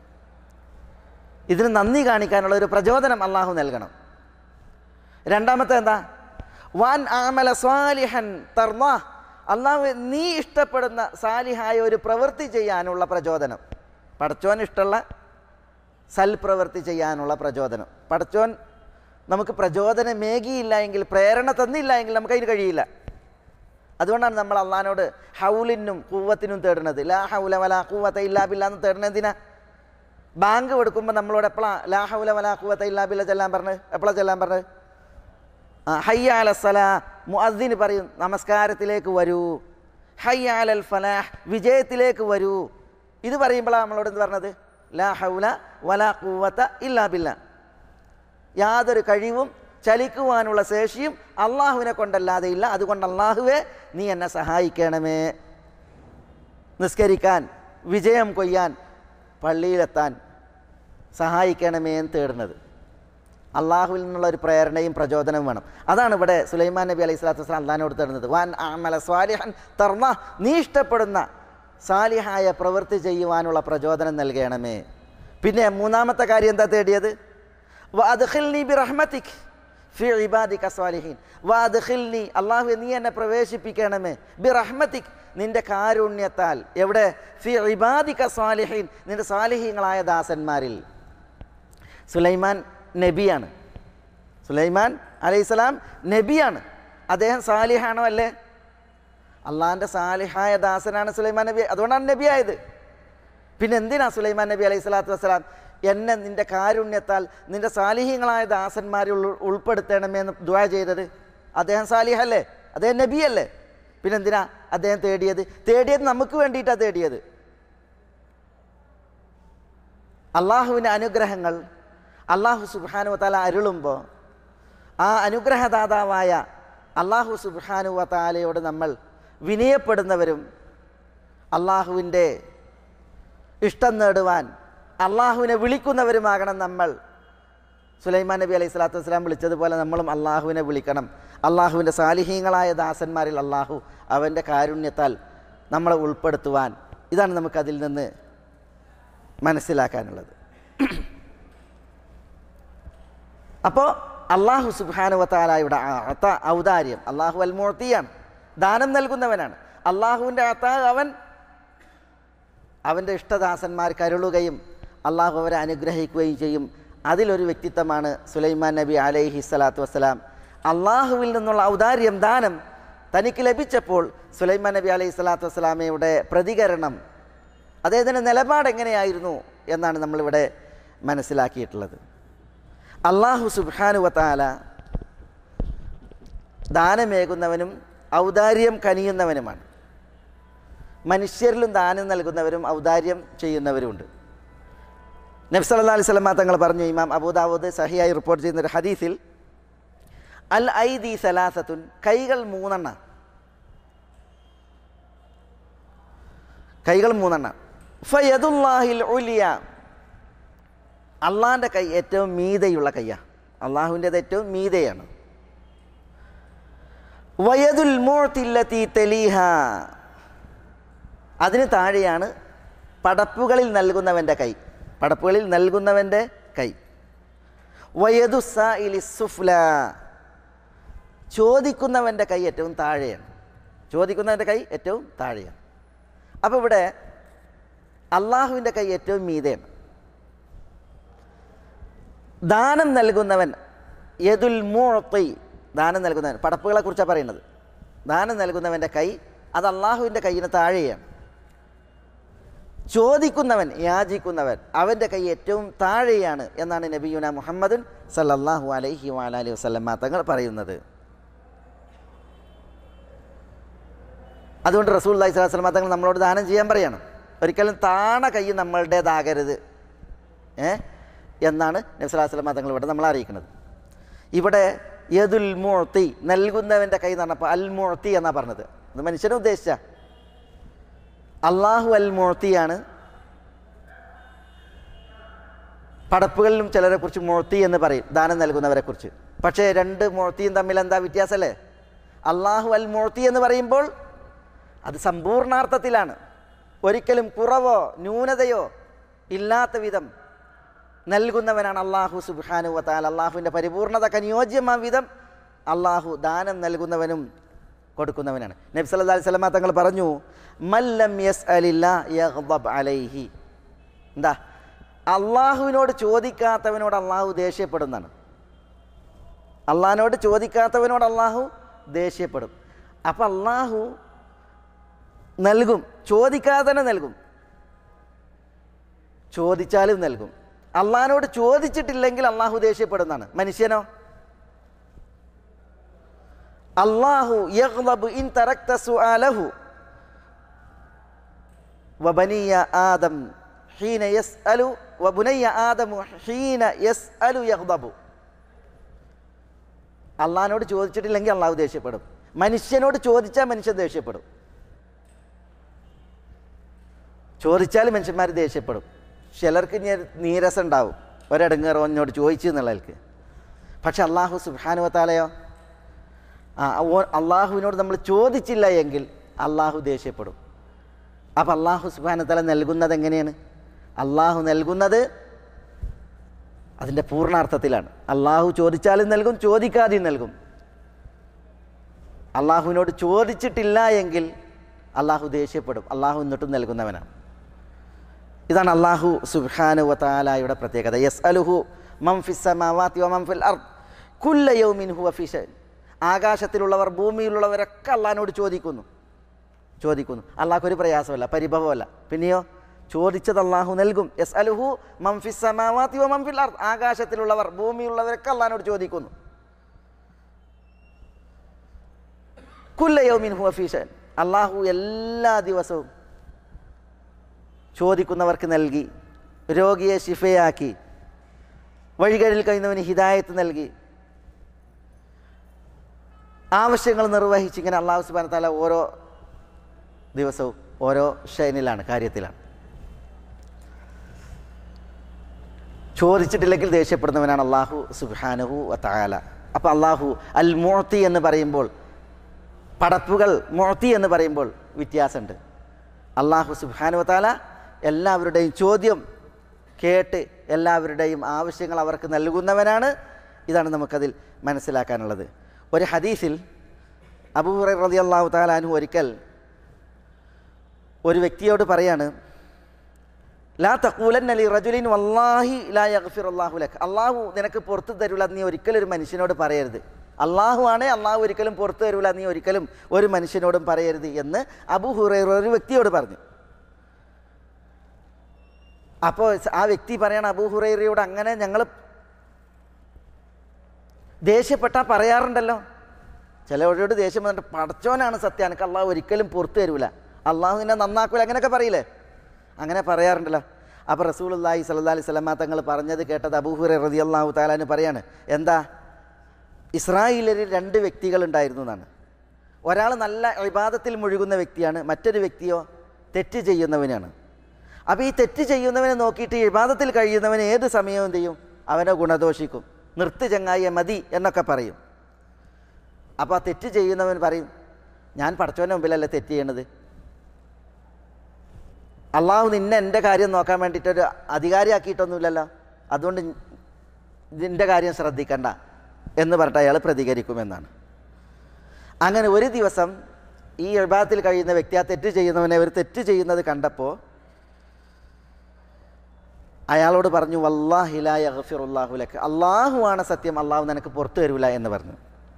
ഇതിന് നന്ദി കാണിക്കാനുള്ള ഒരു പ്രചോദനം അള്ളാഹു നൽകണം. രണ്ടാമത്തെ എന്താ? വാൻ ആമല സ്വാലിഹൻ തർവാ, അള്ളാഹു നീ ഇഷ്ടപ്പെടുന്ന സാലിഹായ ഒരു പ്രവൃത്തി ചെയ്യാനുള്ള പ്രചോദനം. പടച്ചോൻ ഇഷ്ടമുള്ള സൽപ്രവൃത്തി ചെയ്യാനുള്ള പ്രചോദനം. പടച്ചോൻ നമുക്ക് പ്രചോദനമേകിയില്ല എങ്കിൽ, പ്രേരണ തന്നില്ല എങ്കിൽ നമുക്കതിന് കഴിയില്ല. അതുകൊണ്ടാണ് നമ്മൾ അള്ളാഹിനോട് ഹൗലിനും കൂവത്തിനും തേടുന്നത്. ലാ ഹൗല വലാ ഖുവത ഇല്ലാ ബില്ലാ എന്ന് തേടുന്നതിനാ. ബാങ്ക് കൊടുക്കുമ്പോൾ നമ്മളോട് എപ്പോഴാണ് ലാ ഹൗല വലാ ഖുവത ഇല്ലാ ബില്ലാ ചെല്ലാൻ പറഞ്ഞത്? എപ്പോഴാണ് ചെല്ലാൻ പറഞ്ഞത്? ഹയ്യ അലൽ സലാ, മുഅദ്ദിൻ പറയും നമസ്കാരത്തിലേക്ക് വരൂ. ഹയ്യ അലൽ ഫലാഹ്, വിജയത്തിലേക്ക് വരൂ. ഇത് പറയുമ്പോഴാണ് നമ്മളോട് എന്ത് പറഞ്ഞത്? ലാ ഹൗല വലാ ഖുവത ഇല്ലാ ബില്ലാ. യാതൊരു കഴിവും ചലിക്കുവാനുള്ള ശേഷിയും അള്ളാഹുവിനെ കൊണ്ടല്ലാതെ ഇല്ല. അതുകൊണ്ട് അള്ളാഹുവേ നീ എന്നെ സഹായിക്കണമേ, നിസ്കരിക്കാൻ, വിജയം കൊയ്യാൻ, പള്ളിയിലെത്താൻ സഹായിക്കണമേ എന്ന് തേടുന്നത്. അള്ളാഹുവിൽ നിന്നുള്ള ഒരു പ്രേരണയും പ്രചോദനവും വേണം. അതാണ് ഇവിടെ സുലൈമാൻ നബി അലൈഹി സ്വലാത്തു വസ്സലാം അള്ളാഹിനോട് തേടുന്നത്. വാൻ അമല സ്വാലിഹൻ തർവാ, നീ ഇഷ്ടപ്പെടുന്ന സാലിഹായ പ്രവൃത്തി ചെയ്യുവാനുള്ള പ്രചോദനം നൽകണമേ. പിന്നെ മൂന്നാമത്തെ കാര്യം എന്താ തേടിയത്? വഅദ്ഖിൽനി ബിറഹ്മതിക് ഫി ഇബാദിക സ്വാലിഹീൻ. വഅദ്ഖിൽനി, അല്ലാഹുവേ നീ എന്നെ പ്രവേശിപ്പിക്കണമേ, ബിറഹ്മതിക്, നിന്റെ കാരുണ്യത്താൽ. എവിടെ? ഫി ഇബാദിക സ്വാലിഹീൻ, നിന്റെ സാലിഹീങ്ങളായ ദാസന്മാരിൽ. സുലൈമാൻ നബിയാണ്. സുലൈമാൻ അലൈഹിസ്സലാം നബിയാണ്. അദ്ദേഹം സാലിഹാണോ? അല്ലേ? അള്ളാഹിൻ്റെ സാലിഹായ ദാസനാണ് സുലൈമാൻ നബി. അതുകൊണ്ടാണ് നബി ആയത്. പിന്നെ എന്തിനാ സുലൈമാൻ നബി അലൈഹി സ്വലാത്തു വസ്സലാം എന്നെ നിൻ്റെ കാരുണ്യത്താൽ നിൻ്റെ സാലിഹീങ്ങളായ ദാസന്മാരിൽ ഉൾപ്പെടുത്തണമേ എന്ന് ദുആ ചെയ്തത്? അദ്ദേഹം സാലിഹല്ലേ? അദ്ദേഹം നബിയല്ലേ? പിന്നെ എന്തിനാ അദ്ദേഹം തേടിയത്? തേടിയത് നമുക്ക് വേണ്ടിയിട്ടാണ് തേടിയത്. അള്ളാഹുവിൻ്റെ അനുഗ്രഹങ്ങൾ അള്ളാഹു സുബ്ഹാനഹു വ തആല അരുളുമ്പോൾ ആ അനുഗ്രഹദാതാവായ അള്ളാഹു സുബ്ഹാനഹു വ തആലയോട് നമ്മൾ വിനയപ്പെടുന്നവരും അള്ളാഹുവിൻ്റെ ഇഷ്ടം നേടുവാൻ അള്ളാഹുവിനെ വിളിക്കുന്നവരുമാകണം നമ്മൾ. സുലൈമാൻ നബി അലൈഹി സ്വലാത്തു വസ്സലാം വിളിച്ചതുപോലെ നമ്മളും അള്ളാഹുവിനെ വിളിക്കണം. അള്ളാഹുവിൻ്റെ സാലിഹീങ്ങളായ ദാസന്മാരിൽ അള്ളാഹു അവൻ്റെ കാരുണ്യത്താൽ നമ്മളെ ഉൾപ്പെടുത്തുവാൻ. ഇതാണ് നമുക്കതിൽ നിന്ന് മനസ്സിലാക്കാനുള്ളത്. അപ്പോൾ അള്ളാഹു സുബ്ഹാനഹു വ തആലയുടെ അത ഔദാര്യം, അള്ളാഹു അൽ മുഅ്തിയാണ്, ദാനം നൽകുന്നവനാണ്. അള്ളാഹുവിൻ്റെ അത അവൻ അവൻ്റെ ഇഷ്ടദാസന്മാർക്ക് അരുളുകയും അള്ളാഹു അവരെ അനുഗ്രഹിക്കുകയും ചെയ്യും. അതിലൊരു വ്യക്തിത്വമാണ് സുലൈമാൻ നബി അലൈഹി സ്വലാത്തു വസ്സലാം. അള്ളാഹുവിൽ നിന്നുള്ള ഔദാര്യം, ദാനം തനിക്ക് ലഭിച്ചപ്പോൾ സുലൈമാൻ നബി അലൈഹി സ്വലാത്തു വസ്സലാമയുടെ പ്രതികരണം, അദ്ദേഹത്തിൻ്റെ നിലപാട് എങ്ങനെയായിരുന്നു എന്നാണ് നമ്മളിവിടെ മനസ്സിലാക്കിയിട്ടുള്ളത്. അള്ളാഹു സുബ്ഹാനഹു വ തആല ദാനമേകുന്നവനും ഔദാര്യം കനിയുന്നവനുമാണ്. മനുഷ്യരിലും ദാനം നൽകുന്നവരും ഔദാര്യം ചെയ്യുന്നവരുമുണ്ട്. നബി സല്ലല്ലാഹു അലൈഹി വസല്ലം തങ്ങൾ പറഞ്ഞു, ഇമാം അബൂ ദാവൂദ് സഹിയായി റിപ്പോർട്ട് ചെയ്യുന്ന ഒരു ഹദീസിൽ, അൽ ഐദി സലാസത്തുൻ, കൈകൾ മൂന്നെണ്ണ, കൈകൾ മൂന്നെണ്ണ. ഫയദുല്ലാഹിൽ ഉലിയ, അള്ളാഹിൻ്റെ കൈ ഏറ്റവും മീതയുള്ള കയ്യാണ്, അള്ളാഹുവിൻ്റേത് ഏറ്റവും മീതയാണ്. വയദുൽ മുഅ്തില്ലതി തലീഹ, അതിന് താഴെയാണ് പടപ്പുകളിൽ നൽകുന്നവൻ്റെ കൈ, പടപ്പുകളിൽ നൽകുന്നവൻ്റെ കൈ. വയദു സായിലി സുഫ്ല, ചോദിക്കുന്നവൻ്റെ കൈ ഏറ്റവും താഴെയാണ്, ചോദിക്കുന്നവൻ്റെ കൈ ഏറ്റവും താഴെയാണ്. അപ്പോൾ ഇവിടെ അള്ളാഹുവിൻ്റെ കൈ ഏറ്റവും മീതയാണ്. ദാനം നൽകുന്നവൻ യദുൽ മുഅ്തി, ദാനം നൽകുന്നവൻ, പടപ്പുകളെ കുറിച്ചാണ് പറയുന്നത്. ദാനം നൽകുന്നവൻ്റെ കൈ അത് അള്ളാഹുവിൻ്റെ കൈയിന് താഴെയാണ്. ചോദിക്കുന്നവൻ, യാചിക്കുന്നവൻ, അവൻ്റെ കൈ ഏറ്റവും താഴെയാണ് എന്നാണ് നബിയുന മുഹമ്മദുൻ സല്ലല്ലാഹു അലൈഹി വഅലൈഹി വസല്ലം തങ്ങൾ പറയുന്നത്. അതുകൊണ്ട് റസൂലുള്ളാഹി സ്വല്ലല്ലാഹു അലൈഹി വസല്ലം തങ്ങൾ നമ്മളോട് ദാനം ചെയ്യാൻ പറയണം. ഒരിക്കലും താണ കൈ നമ്മളുടേതാകരുത് ഏ എന്നാണ് നബി സല്ലല്ലാഹു അലൈഹി വസല്ലം തങ്ങൾ ഇവിടെ നമ്മളെ അറിയിക്കുന്നത്. ഇവിടെ യദുൽ മുഅ്തി, നൽകുന്നവൻ്റെ കൈ എന്ന് പറഞ്ഞപ്പോൾ അൽ മുഅ്തി എന്നാണ് പറഞ്ഞത്. ഇത് മനുഷ്യനെ ഉദ്ദേശിച്ച അള്ളാഹു അൽ മുഅ്തിയാണ്. പടപ്പുകളിലും ചിലരെ കുറിച്ച് മുഅ്തി എന്ന് പറയും, ദാനം നൽകുന്നവരെ കുറിച്ച്. പക്ഷേ രണ്ട് മുഅ്തിയും തമ്മിൽ എന്താ വ്യത്യാസമല്ലേ? അള്ളാഹു അൽ മുഅ്തി എന്ന് പറയുമ്പോൾ അത് സമ്പൂർണാർത്ഥത്തിലാണ്, ഒരിക്കലും കുറവോ ന്യൂനതയോ ഇല്ലാത്ത വിധം നൽകുന്നവനാണ് അള്ളാഹു സുബ്ഹാനഹു വ തആല. അള്ളാഹുവിൻ്റെ പരിപൂർണതക്ക് അനുയോജ്യമായ വിധം അള്ളാഹു ദാനം നൽകുന്നവനും കൊടുക്കുന്നവനാണ്. നബി സല്ലല്ലാഹു അലൈഹി വസല്ലം തങ്ങൾ പറഞ്ഞു, മല്ലം യസ്അലില്ലാ യഗ്ദബ് അലൈഹി. എന്താ? അള്ളാഹുവിനോട് ചോദിക്കാത്തവനോട് അള്ളാഹു ദേഷ്യപ്പെടുന്നതാണ്. അള്ളാഹിനോട് ചോദിക്കാത്തവനോട് അള്ളാഹു ദേഷ്യപ്പെടും. അപ്പം അള്ളാഹു നൽകും, ചോദിക്കാതെ തന്നെ നൽകും, ചോദിച്ചാലും നൽകും. അള്ളാഹിനോട് ചോദിച്ചിട്ടില്ലെങ്കിൽ അള്ളാഹു ദേഷ്യപ്പെടുന്നതാണ്. മനുഷ്യനോ? അല്ലാഹു യഗ്ളബു ഇൻ തറക്ത സുആലഹു വബനിയ ആദം ഹീന യസ്അലു വബുനയ്യ ആദമു ഹീന യസ്അലു യഗ്ളബു. അള്ളാഹിനോട് ചോദിച്ചിട്ടില്ലെങ്കിൽ അള്ളാഹു ദേഷ്യപ്പെടും. മനുഷ്യനോട് ചോദിച്ചാൽ മനുഷ്യൻ ദേഷ്യപ്പെടും. ചോദിച്ചാൽ മനുഷ്യന്മാർ ദേഷ്യപ്പെടും. ചിലർക്ക് നീരസം ഉണ്ടാവും, ഒരടങ്ങേറോ എന്നോട് ചോദിച്ചു എന്നുള്ളവർക്ക്. പക്ഷെ അള്ളാഹു സുബ്ഹാനഹു വ തആലയോ, ആ അള്ളാഹുവിനോട് നമ്മൾ ചോദിച്ചില്ല എങ്കിൽ അള്ളാഹു ദേഷ്യപ്പെടും. അപ്പം അള്ളാഹു സുബ്ഹാനഹു വ തആല നൽകുന്നത് എങ്ങനെയാണ്? അള്ളാഹു നൽകുന്നത് അതിൻ്റെ പൂർണ്ണാർത്ഥത്തിലാണ്. അള്ളാഹു ചോദിച്ചാലും നൽകും, ചോദിക്കാതെയും നൽകും. അള്ളാഹുവിനോട് ചോദിച്ചിട്ടില്ല എങ്കിൽ അള്ളാഹു ദേഷ്യപ്പെടും. അള്ളാഹു എന്നിട്ടും നൽകുന്നവനാണ്. ഇതാണ് അള്ളാഹു സുബ്ഹാനഹു വ തആലയുടെ പ്രത്യേകത. യസ്അലുഹു മൻ ഫിസ് സമാവാതി വ മൻ ഫിൽ അർദ് കുല്ല യൗമിൻ ഹുവ ഫീ ശഅൻ. ആകാശത്തിലുള്ളവർ ഭൂമിയിലുള്ളവരൊക്കെ അള്ളാഹിനോട് ചോദിക്കുന്നു ചോദിക്കുന്നു അള്ളാഹ്ക്ക് ഒരു പ്രയാസമല്ല, പരിഭവമല്ല. പിന്നെയോ ചോദിച്ചത് അള്ളാഹു നൽകും. യസ്അലുഹു മൻ ഫിസ് സമാവാതി വ മൻ ഫിൽ അർദ്. ആകാശത്തിലുള്ളവർ ഭൂമിയിലുള്ളവരൊക്കെ അള്ളാഹിനോട് ചോദിക്കുന്നു. കുല്ല യൗമിൻ ഹുവ ഫീ ശഅൻ. അള്ളാഹു എല്ലാ ദിവസവും ചോദിക്കുന്നവർക്ക് നൽകി, രോഗിയെ ശിഫയാക്കി, വഴികളിൽ കഴിയുന്നവന് ഹിദായത്ത് നൽകി, ആവശ്യങ്ങൾ നിർവഹിച്ച് ഇങ്ങനെ അള്ളാഹു സുബ്ഹാനഹു വ തആല ഓരോ ദിവസവും ഓരോ ഷൈനിലാണ്, കാര്യത്തിലാണ്. ചോദിച്ചിട്ടില്ലെങ്കിൽ ദേഷ്യപ്പെടുന്നവനാണ് അള്ളാഹു സുബ്ഹാനഹു വ തആല. അപ്പം അള്ളാഹു അൽ മുഅ്തി എന്ന് പറയുമ്പോൾ, പടപ്പുകൾ മുഅ്തി എന്ന് പറയുമ്പോൾ വ്യത്യാസമുണ്ട്. അള്ളാഹു സുബ്ഹാനഹു വ തആല എല്ലാവരുടെയും ചോദ്യം കേട്ട് എല്ലാവരുടെയും ആവശ്യങ്ങൾ അവർക്ക് നൽകുന്നവനാണ്. ഇതാണ് നമുക്കതിൽ മനസ്സിലാക്കാനുള്ളത്. ഒരു ഹദീസിൽ അബൂ ഹുറൈറ റളിയല്ലാഹു തആല അൻഹു ഒരിക്കൽ ഒരു വ്യക്തിയോട് പറയാണ്, ലാ തഖൂലന്ന ലി റജുലിൻ വല്ലാഹി ലാ യഗ്ഫിറുല്ലാഹു ലക. അള്ളാഹു നിനക്ക് പുറത്തു തരൂല നീ ഒരിക്കലും ഒരു മനുഷ്യനോട് പറയരുത്. അള്ളാഹു ആണേ അള്ളാഹു ഒരിക്കലും പുറത്തു തരൂല നീ ഒരിക്കലും ഒരു മനുഷ്യനോടും പറയരുത് എന്ന് അബൂ ഹുറൈറ ഒരു വ്യക്തിയോട് പറഞ്ഞു. അപ്പോൾ ആ വ്യക്തി പറയണം അബൂ ഹുറൈറയോട്, അങ്ങനെ ഞങ്ങൾ ദേഷ്യപ്പെട്ടാൽ പറയാറുണ്ടല്ലോ, ചിലവരോട് ദേഷ്യം വന്നിട്ട് പടച്ചോനാണ് സത്യം, എനിക്ക് അള്ളാഹു ഒരിക്കലും പുറത്തു തരൂല, അള്ളാഹു നിന്നെ നന്നാക്കൂല, അങ്ങനെയൊക്കെ പറയില്ലേ, അങ്ങനെ പറയാറുണ്ടല്ലോ. അപ്പോൾ റസൂലുള്ളാഹി സ്വല്ലല്ലാഹി അലൈഹി വസല്ലം തങ്ങൾ പറഞ്ഞത് കേട്ടത് അബൂ ഹുറൈറ റളിയല്ലാഹു തആല അൻഹു പറയാണ്, എന്താ ഇസ്രായേലിൽ രണ്ട് വ്യക്തികളുണ്ടായിരുന്നു എന്നാണ്. ഒരാൾ നല്ല ഇബാദത്തിൽ മുഴുകുന്ന വ്യക്തിയാണ്, മറ്റൊരു വ്യക്തിയോ തെറ്റ് ചെയ്യുന്നവനാണ്. അപ്പോൾ ഈ തെറ്റ് ചെയ്യുന്നവനെ നോക്കിയിട്ട് ഇബാദത്തിൽ കഴിയുന്നവൻ ഏത് സമയവും എന്ത് ചെയ്യും? അവനെ ഗുണദോഷിക്കും, നിർത്തി ചങ്ങായ മതി എന്നൊക്കെ പറയും. അപ്പോൾ ആ തെറ്റ് ചെയ്യുന്നവൻ പറയും, ഞാൻ പടച്ചവൻ്റെ മുമ്പിലല്ലേ തെറ്റ് ചെയ്യണത്, അള്ളാഹു നിന്നെ എൻ്റെ കാര്യം നോക്കാൻ വേണ്ടിയിട്ടൊരു അധികാരിയാക്കിയിട്ടൊന്നുമില്ലല്ലോ, അതുകൊണ്ട് ഇതിൻ്റെ കാര്യം ശ്രദ്ധിക്കണ്ട എന്ന് പറഞ്ഞിട്ട് അയാൾ പ്രതികരിക്കുമെന്നാണ്. അങ്ങനെ ഒരു ദിവസം ഈ ഇബാദത്തിൽ കഴിയുന്ന വ്യക്തി ആ തെറ്റ് ചെയ്യുന്നവനെ ഒരു തെറ്റ് ചെയ്യുന്നത് കണ്ടപ്പോൾ അയാളോട് പറഞ്ഞു, വല്ലാഹി ലാ യഗ്ഫിറുല്ലാഹു ലക, അള്ളാഹുവാണ് സത്യം, അള്ളാഹു നിനക്ക് പുറത്തു തരൂല എന്ന് പറഞ്ഞു.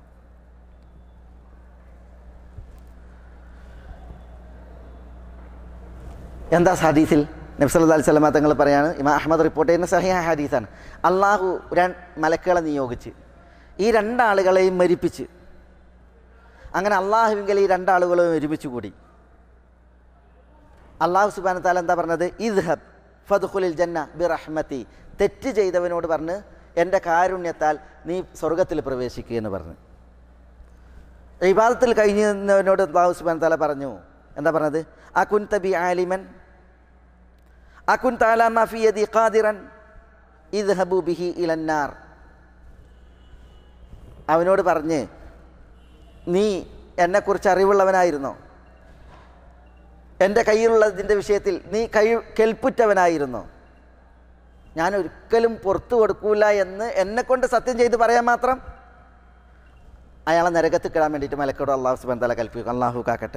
എന്താ ഹദീസിൽ നബി സല്ലല്ലാഹു അലൈഹി വസല്ലം തങ്ങൾ പറയാണ്, ഇമാം അഹ്മദ് റിപ്പോർട്ട് ചെയ്യുന്ന സഹിഹ ഹദീസാണ്, അള്ളാഹു രണ്ട് മലക്കുകളെ നിയോഗിച്ച് ഈ രണ്ടാളുകളെയും മരിപ്പിച്ച്, അങ്ങനെ അള്ളാഹുവിങ്കൽ ഈ രണ്ടാളുകളും ഒരുമിച്ച് കൂടി. അള്ളാഹു സുബ്ഹാനഹു വ തആല എന്താ പറഞ്ഞത്? ഇദ്ഹബ് ഫദ്ഖുലിൽ ജന്ന ബിറഹ്മതി, തെറ്റ് ചെയ്തവനോട് പറഞ്ഞ് എൻ്റെ കാരുണ്യത്താൽ നീ സ്വർഗത്തിൽ പ്രവേശിക്കുക എന്ന് പറഞ്ഞു. ഇബാദത്തിൽ കഴിഞ്ഞവനോട് അള്ളാഹു സുബ്ഹാനഹു വ തആല പറഞ്ഞു, എന്താ പറഞ്ഞത്? അകുൻത ബി ആലിമൻ അകുൻത അലാ മാ ഫി യദി ഖാദിറൻ ഇദ്ഹബു ബിഹി ഇലന്നാർ. അവനോട് പറഞ്ഞ്, നീ എന്നെക്കുറിച്ച് അറിവുള്ളവനായിരുന്നോ? എൻ്റെ കയ്യിലുള്ളതിൻ്റെ വിഷയത്തിൽ നീ കൈ കെൽപ്പുറ്റവനായിരുന്നോ? ഞാൻ ഒരിക്കലും പുറത്തു കൊടുക്കൂല എന്ന് എന്നെക്കൊണ്ട് സത്യം ചെയ്ത് പറയാൻ മാത്രം അയാളെ നരകത്ത് കിടാൻ വേണ്ടിയിട്ട് മലക്കോട് അള്ളാഹു സുബ്ഹാനഹു വ തആല കൽപ്പിക്കും. അള്ളാഹു കാക്കട്ടെ.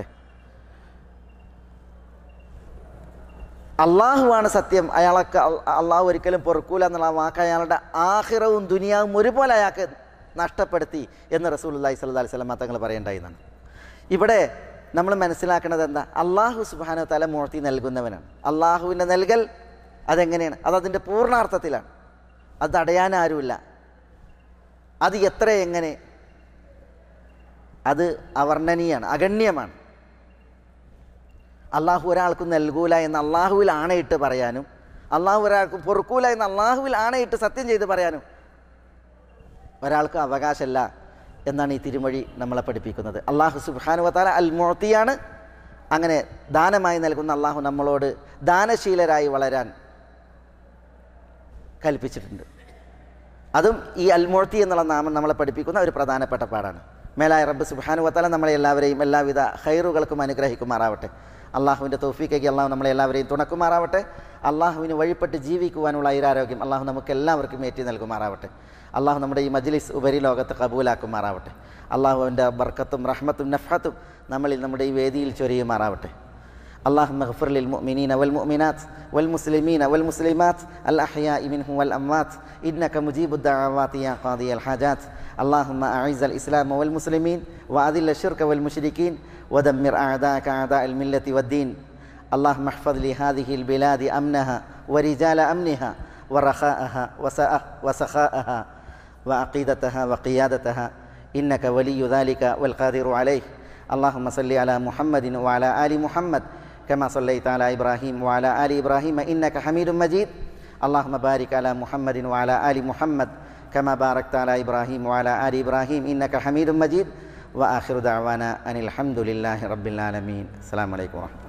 അള്ളാഹുവാണ് സത്യം, അയാൾക്ക് അള്ളാഹു ഒരിക്കലും പൊറുക്കൂല എന്നുള്ള വാക്ക് അയാളുടെ ആഖിറവും ദുനിയാവും ഒരുപോലെ അയാൾക്ക് നഷ്ടപ്പെടുത്തി എന്ന് റസൂലുള്ളാഹി സ്വല്ലല്ലാഹു അലൈഹി വസല്ലം തങ്ങൾ പറയേണ്ടായിരുന്നാണ്. ഇവിടെ നമ്മൾ മനസ്സിലാക്കുന്നത് എന്താ? അള്ളാഹു സുബ്ഹാനഹു വ തആല മുഅ്തി നൽകുന്നവനാണ്. അള്ളാഹുവിൻ്റെ നൽകൽ അതെങ്ങനെയാണ്? അതതിൻ്റെ പൂർണ്ണാർത്ഥത്തിലാണ്. അത് തടയാൻ ആരുമില്ല. അത് എത്ര എങ്ങനെ അത് അവർണ്ണനീയമാണ്, അഗണ്യമാണ്. അള്ളാഹു ഒരാൾക്കും നൽകൂല എന്ന് അള്ളാഹുവിൽ ആണയിട്ട് പറയാനും, അള്ളാഹു ഒരാൾക്കും പൊറുക്കൂല എന്ന് അള്ളാഹുവിൽ ആണയിട്ട് സത്യം ചെയ്ത് പറയാനും ഒരാൾക്ക് അവകാശമല്ല എന്നാണ് ഈ തിരുമൊഴി നമ്മളെ പഠിപ്പിക്കുന്നത്. അള്ളാഹു സുബ്ഹാനഹു വ തആല അൽ മുഅ്തിയാണ്. അങ്ങനെ ദാനമായി നൽകുന്ന അള്ളാഹു നമ്മളോട് ദാനശീലരായി വളരാൻ കൽപ്പിച്ചിട്ടുണ്ട്. അതും ഈ അൽ മുഅ്തി എന്നുള്ള നാമം നമ്മളെ പഠിപ്പിക്കുന്ന ഒരു പ്രധാനപ്പെട്ട പാഠാണ്. മേലായ റബ്ബ് സുബ്ഹാനഹു വ തആല നമ്മളെ എല്ലാവരെയും എല്ലാവിധ ഖൈറുകൾക്കും അനുഗ്രഹിക്കുമാറാവട്ടെ. അള്ളാഹുവിൻ്റെ തൗഫീഖേക്ക് അള്ളാഹു നമ്മളെ എല്ലാവരെയും തുണക്കുമാറാവട്ടെ. അള്ളാഹുവിന് വഴിപ്പെട്ട് ജീവിക്കുവാനുള്ള ഐരാരോഗ്യം അള്ളാഹു നമുക്ക് എല്ലാവർക്കും ഏറ്റി നൽകുമാറാവട്ടെ. അള്ളാഹു നമ്മുടെ ഈ മജ്ലിസ് ഉപരിലോകത്ത് കബൂലാക്കുമാറാവട്ടെ. അള്ളാഹുവിൻ്റെ ബർക്കത്തും റഹ്മത്തും നഫ്ഹത്തും നമ്മളിൽ നമ്മുടെ ഈ വേദിയിൽ ചൊരിയുമാറാവട്ടെ. اللهم اغفر للمؤمنين والمؤمنات والمسلمين والمسلمات الأحياء منهم والأموات إنك مجيب الدعوات يا قاضي الحاجات. اللهم أعز الإسلام والمسلمين وأذل الشرك والمشركين ودمر أعداءك أعداء الملة والدين. اللهم احفظ لهذه البلاد أمنها ورجال أمنها ورخاءها وسخاءها وعقيدتها وقيادتها إنك ولي ذلك والقادر عليه. اللهم صل على محمد وعلى آل محمد كما صليت على إبراهيم وعلى آل إبراهيم إنك حميد مجيد. اللهم بارك على محمد وعلى آل محمد كما باركت على إبراهيم وعلى آل إبراهيم إنك حميد مجيد. وآخر دعوانا أن الحمد لله رب العالمين. السلام عليكم ورحمة الله.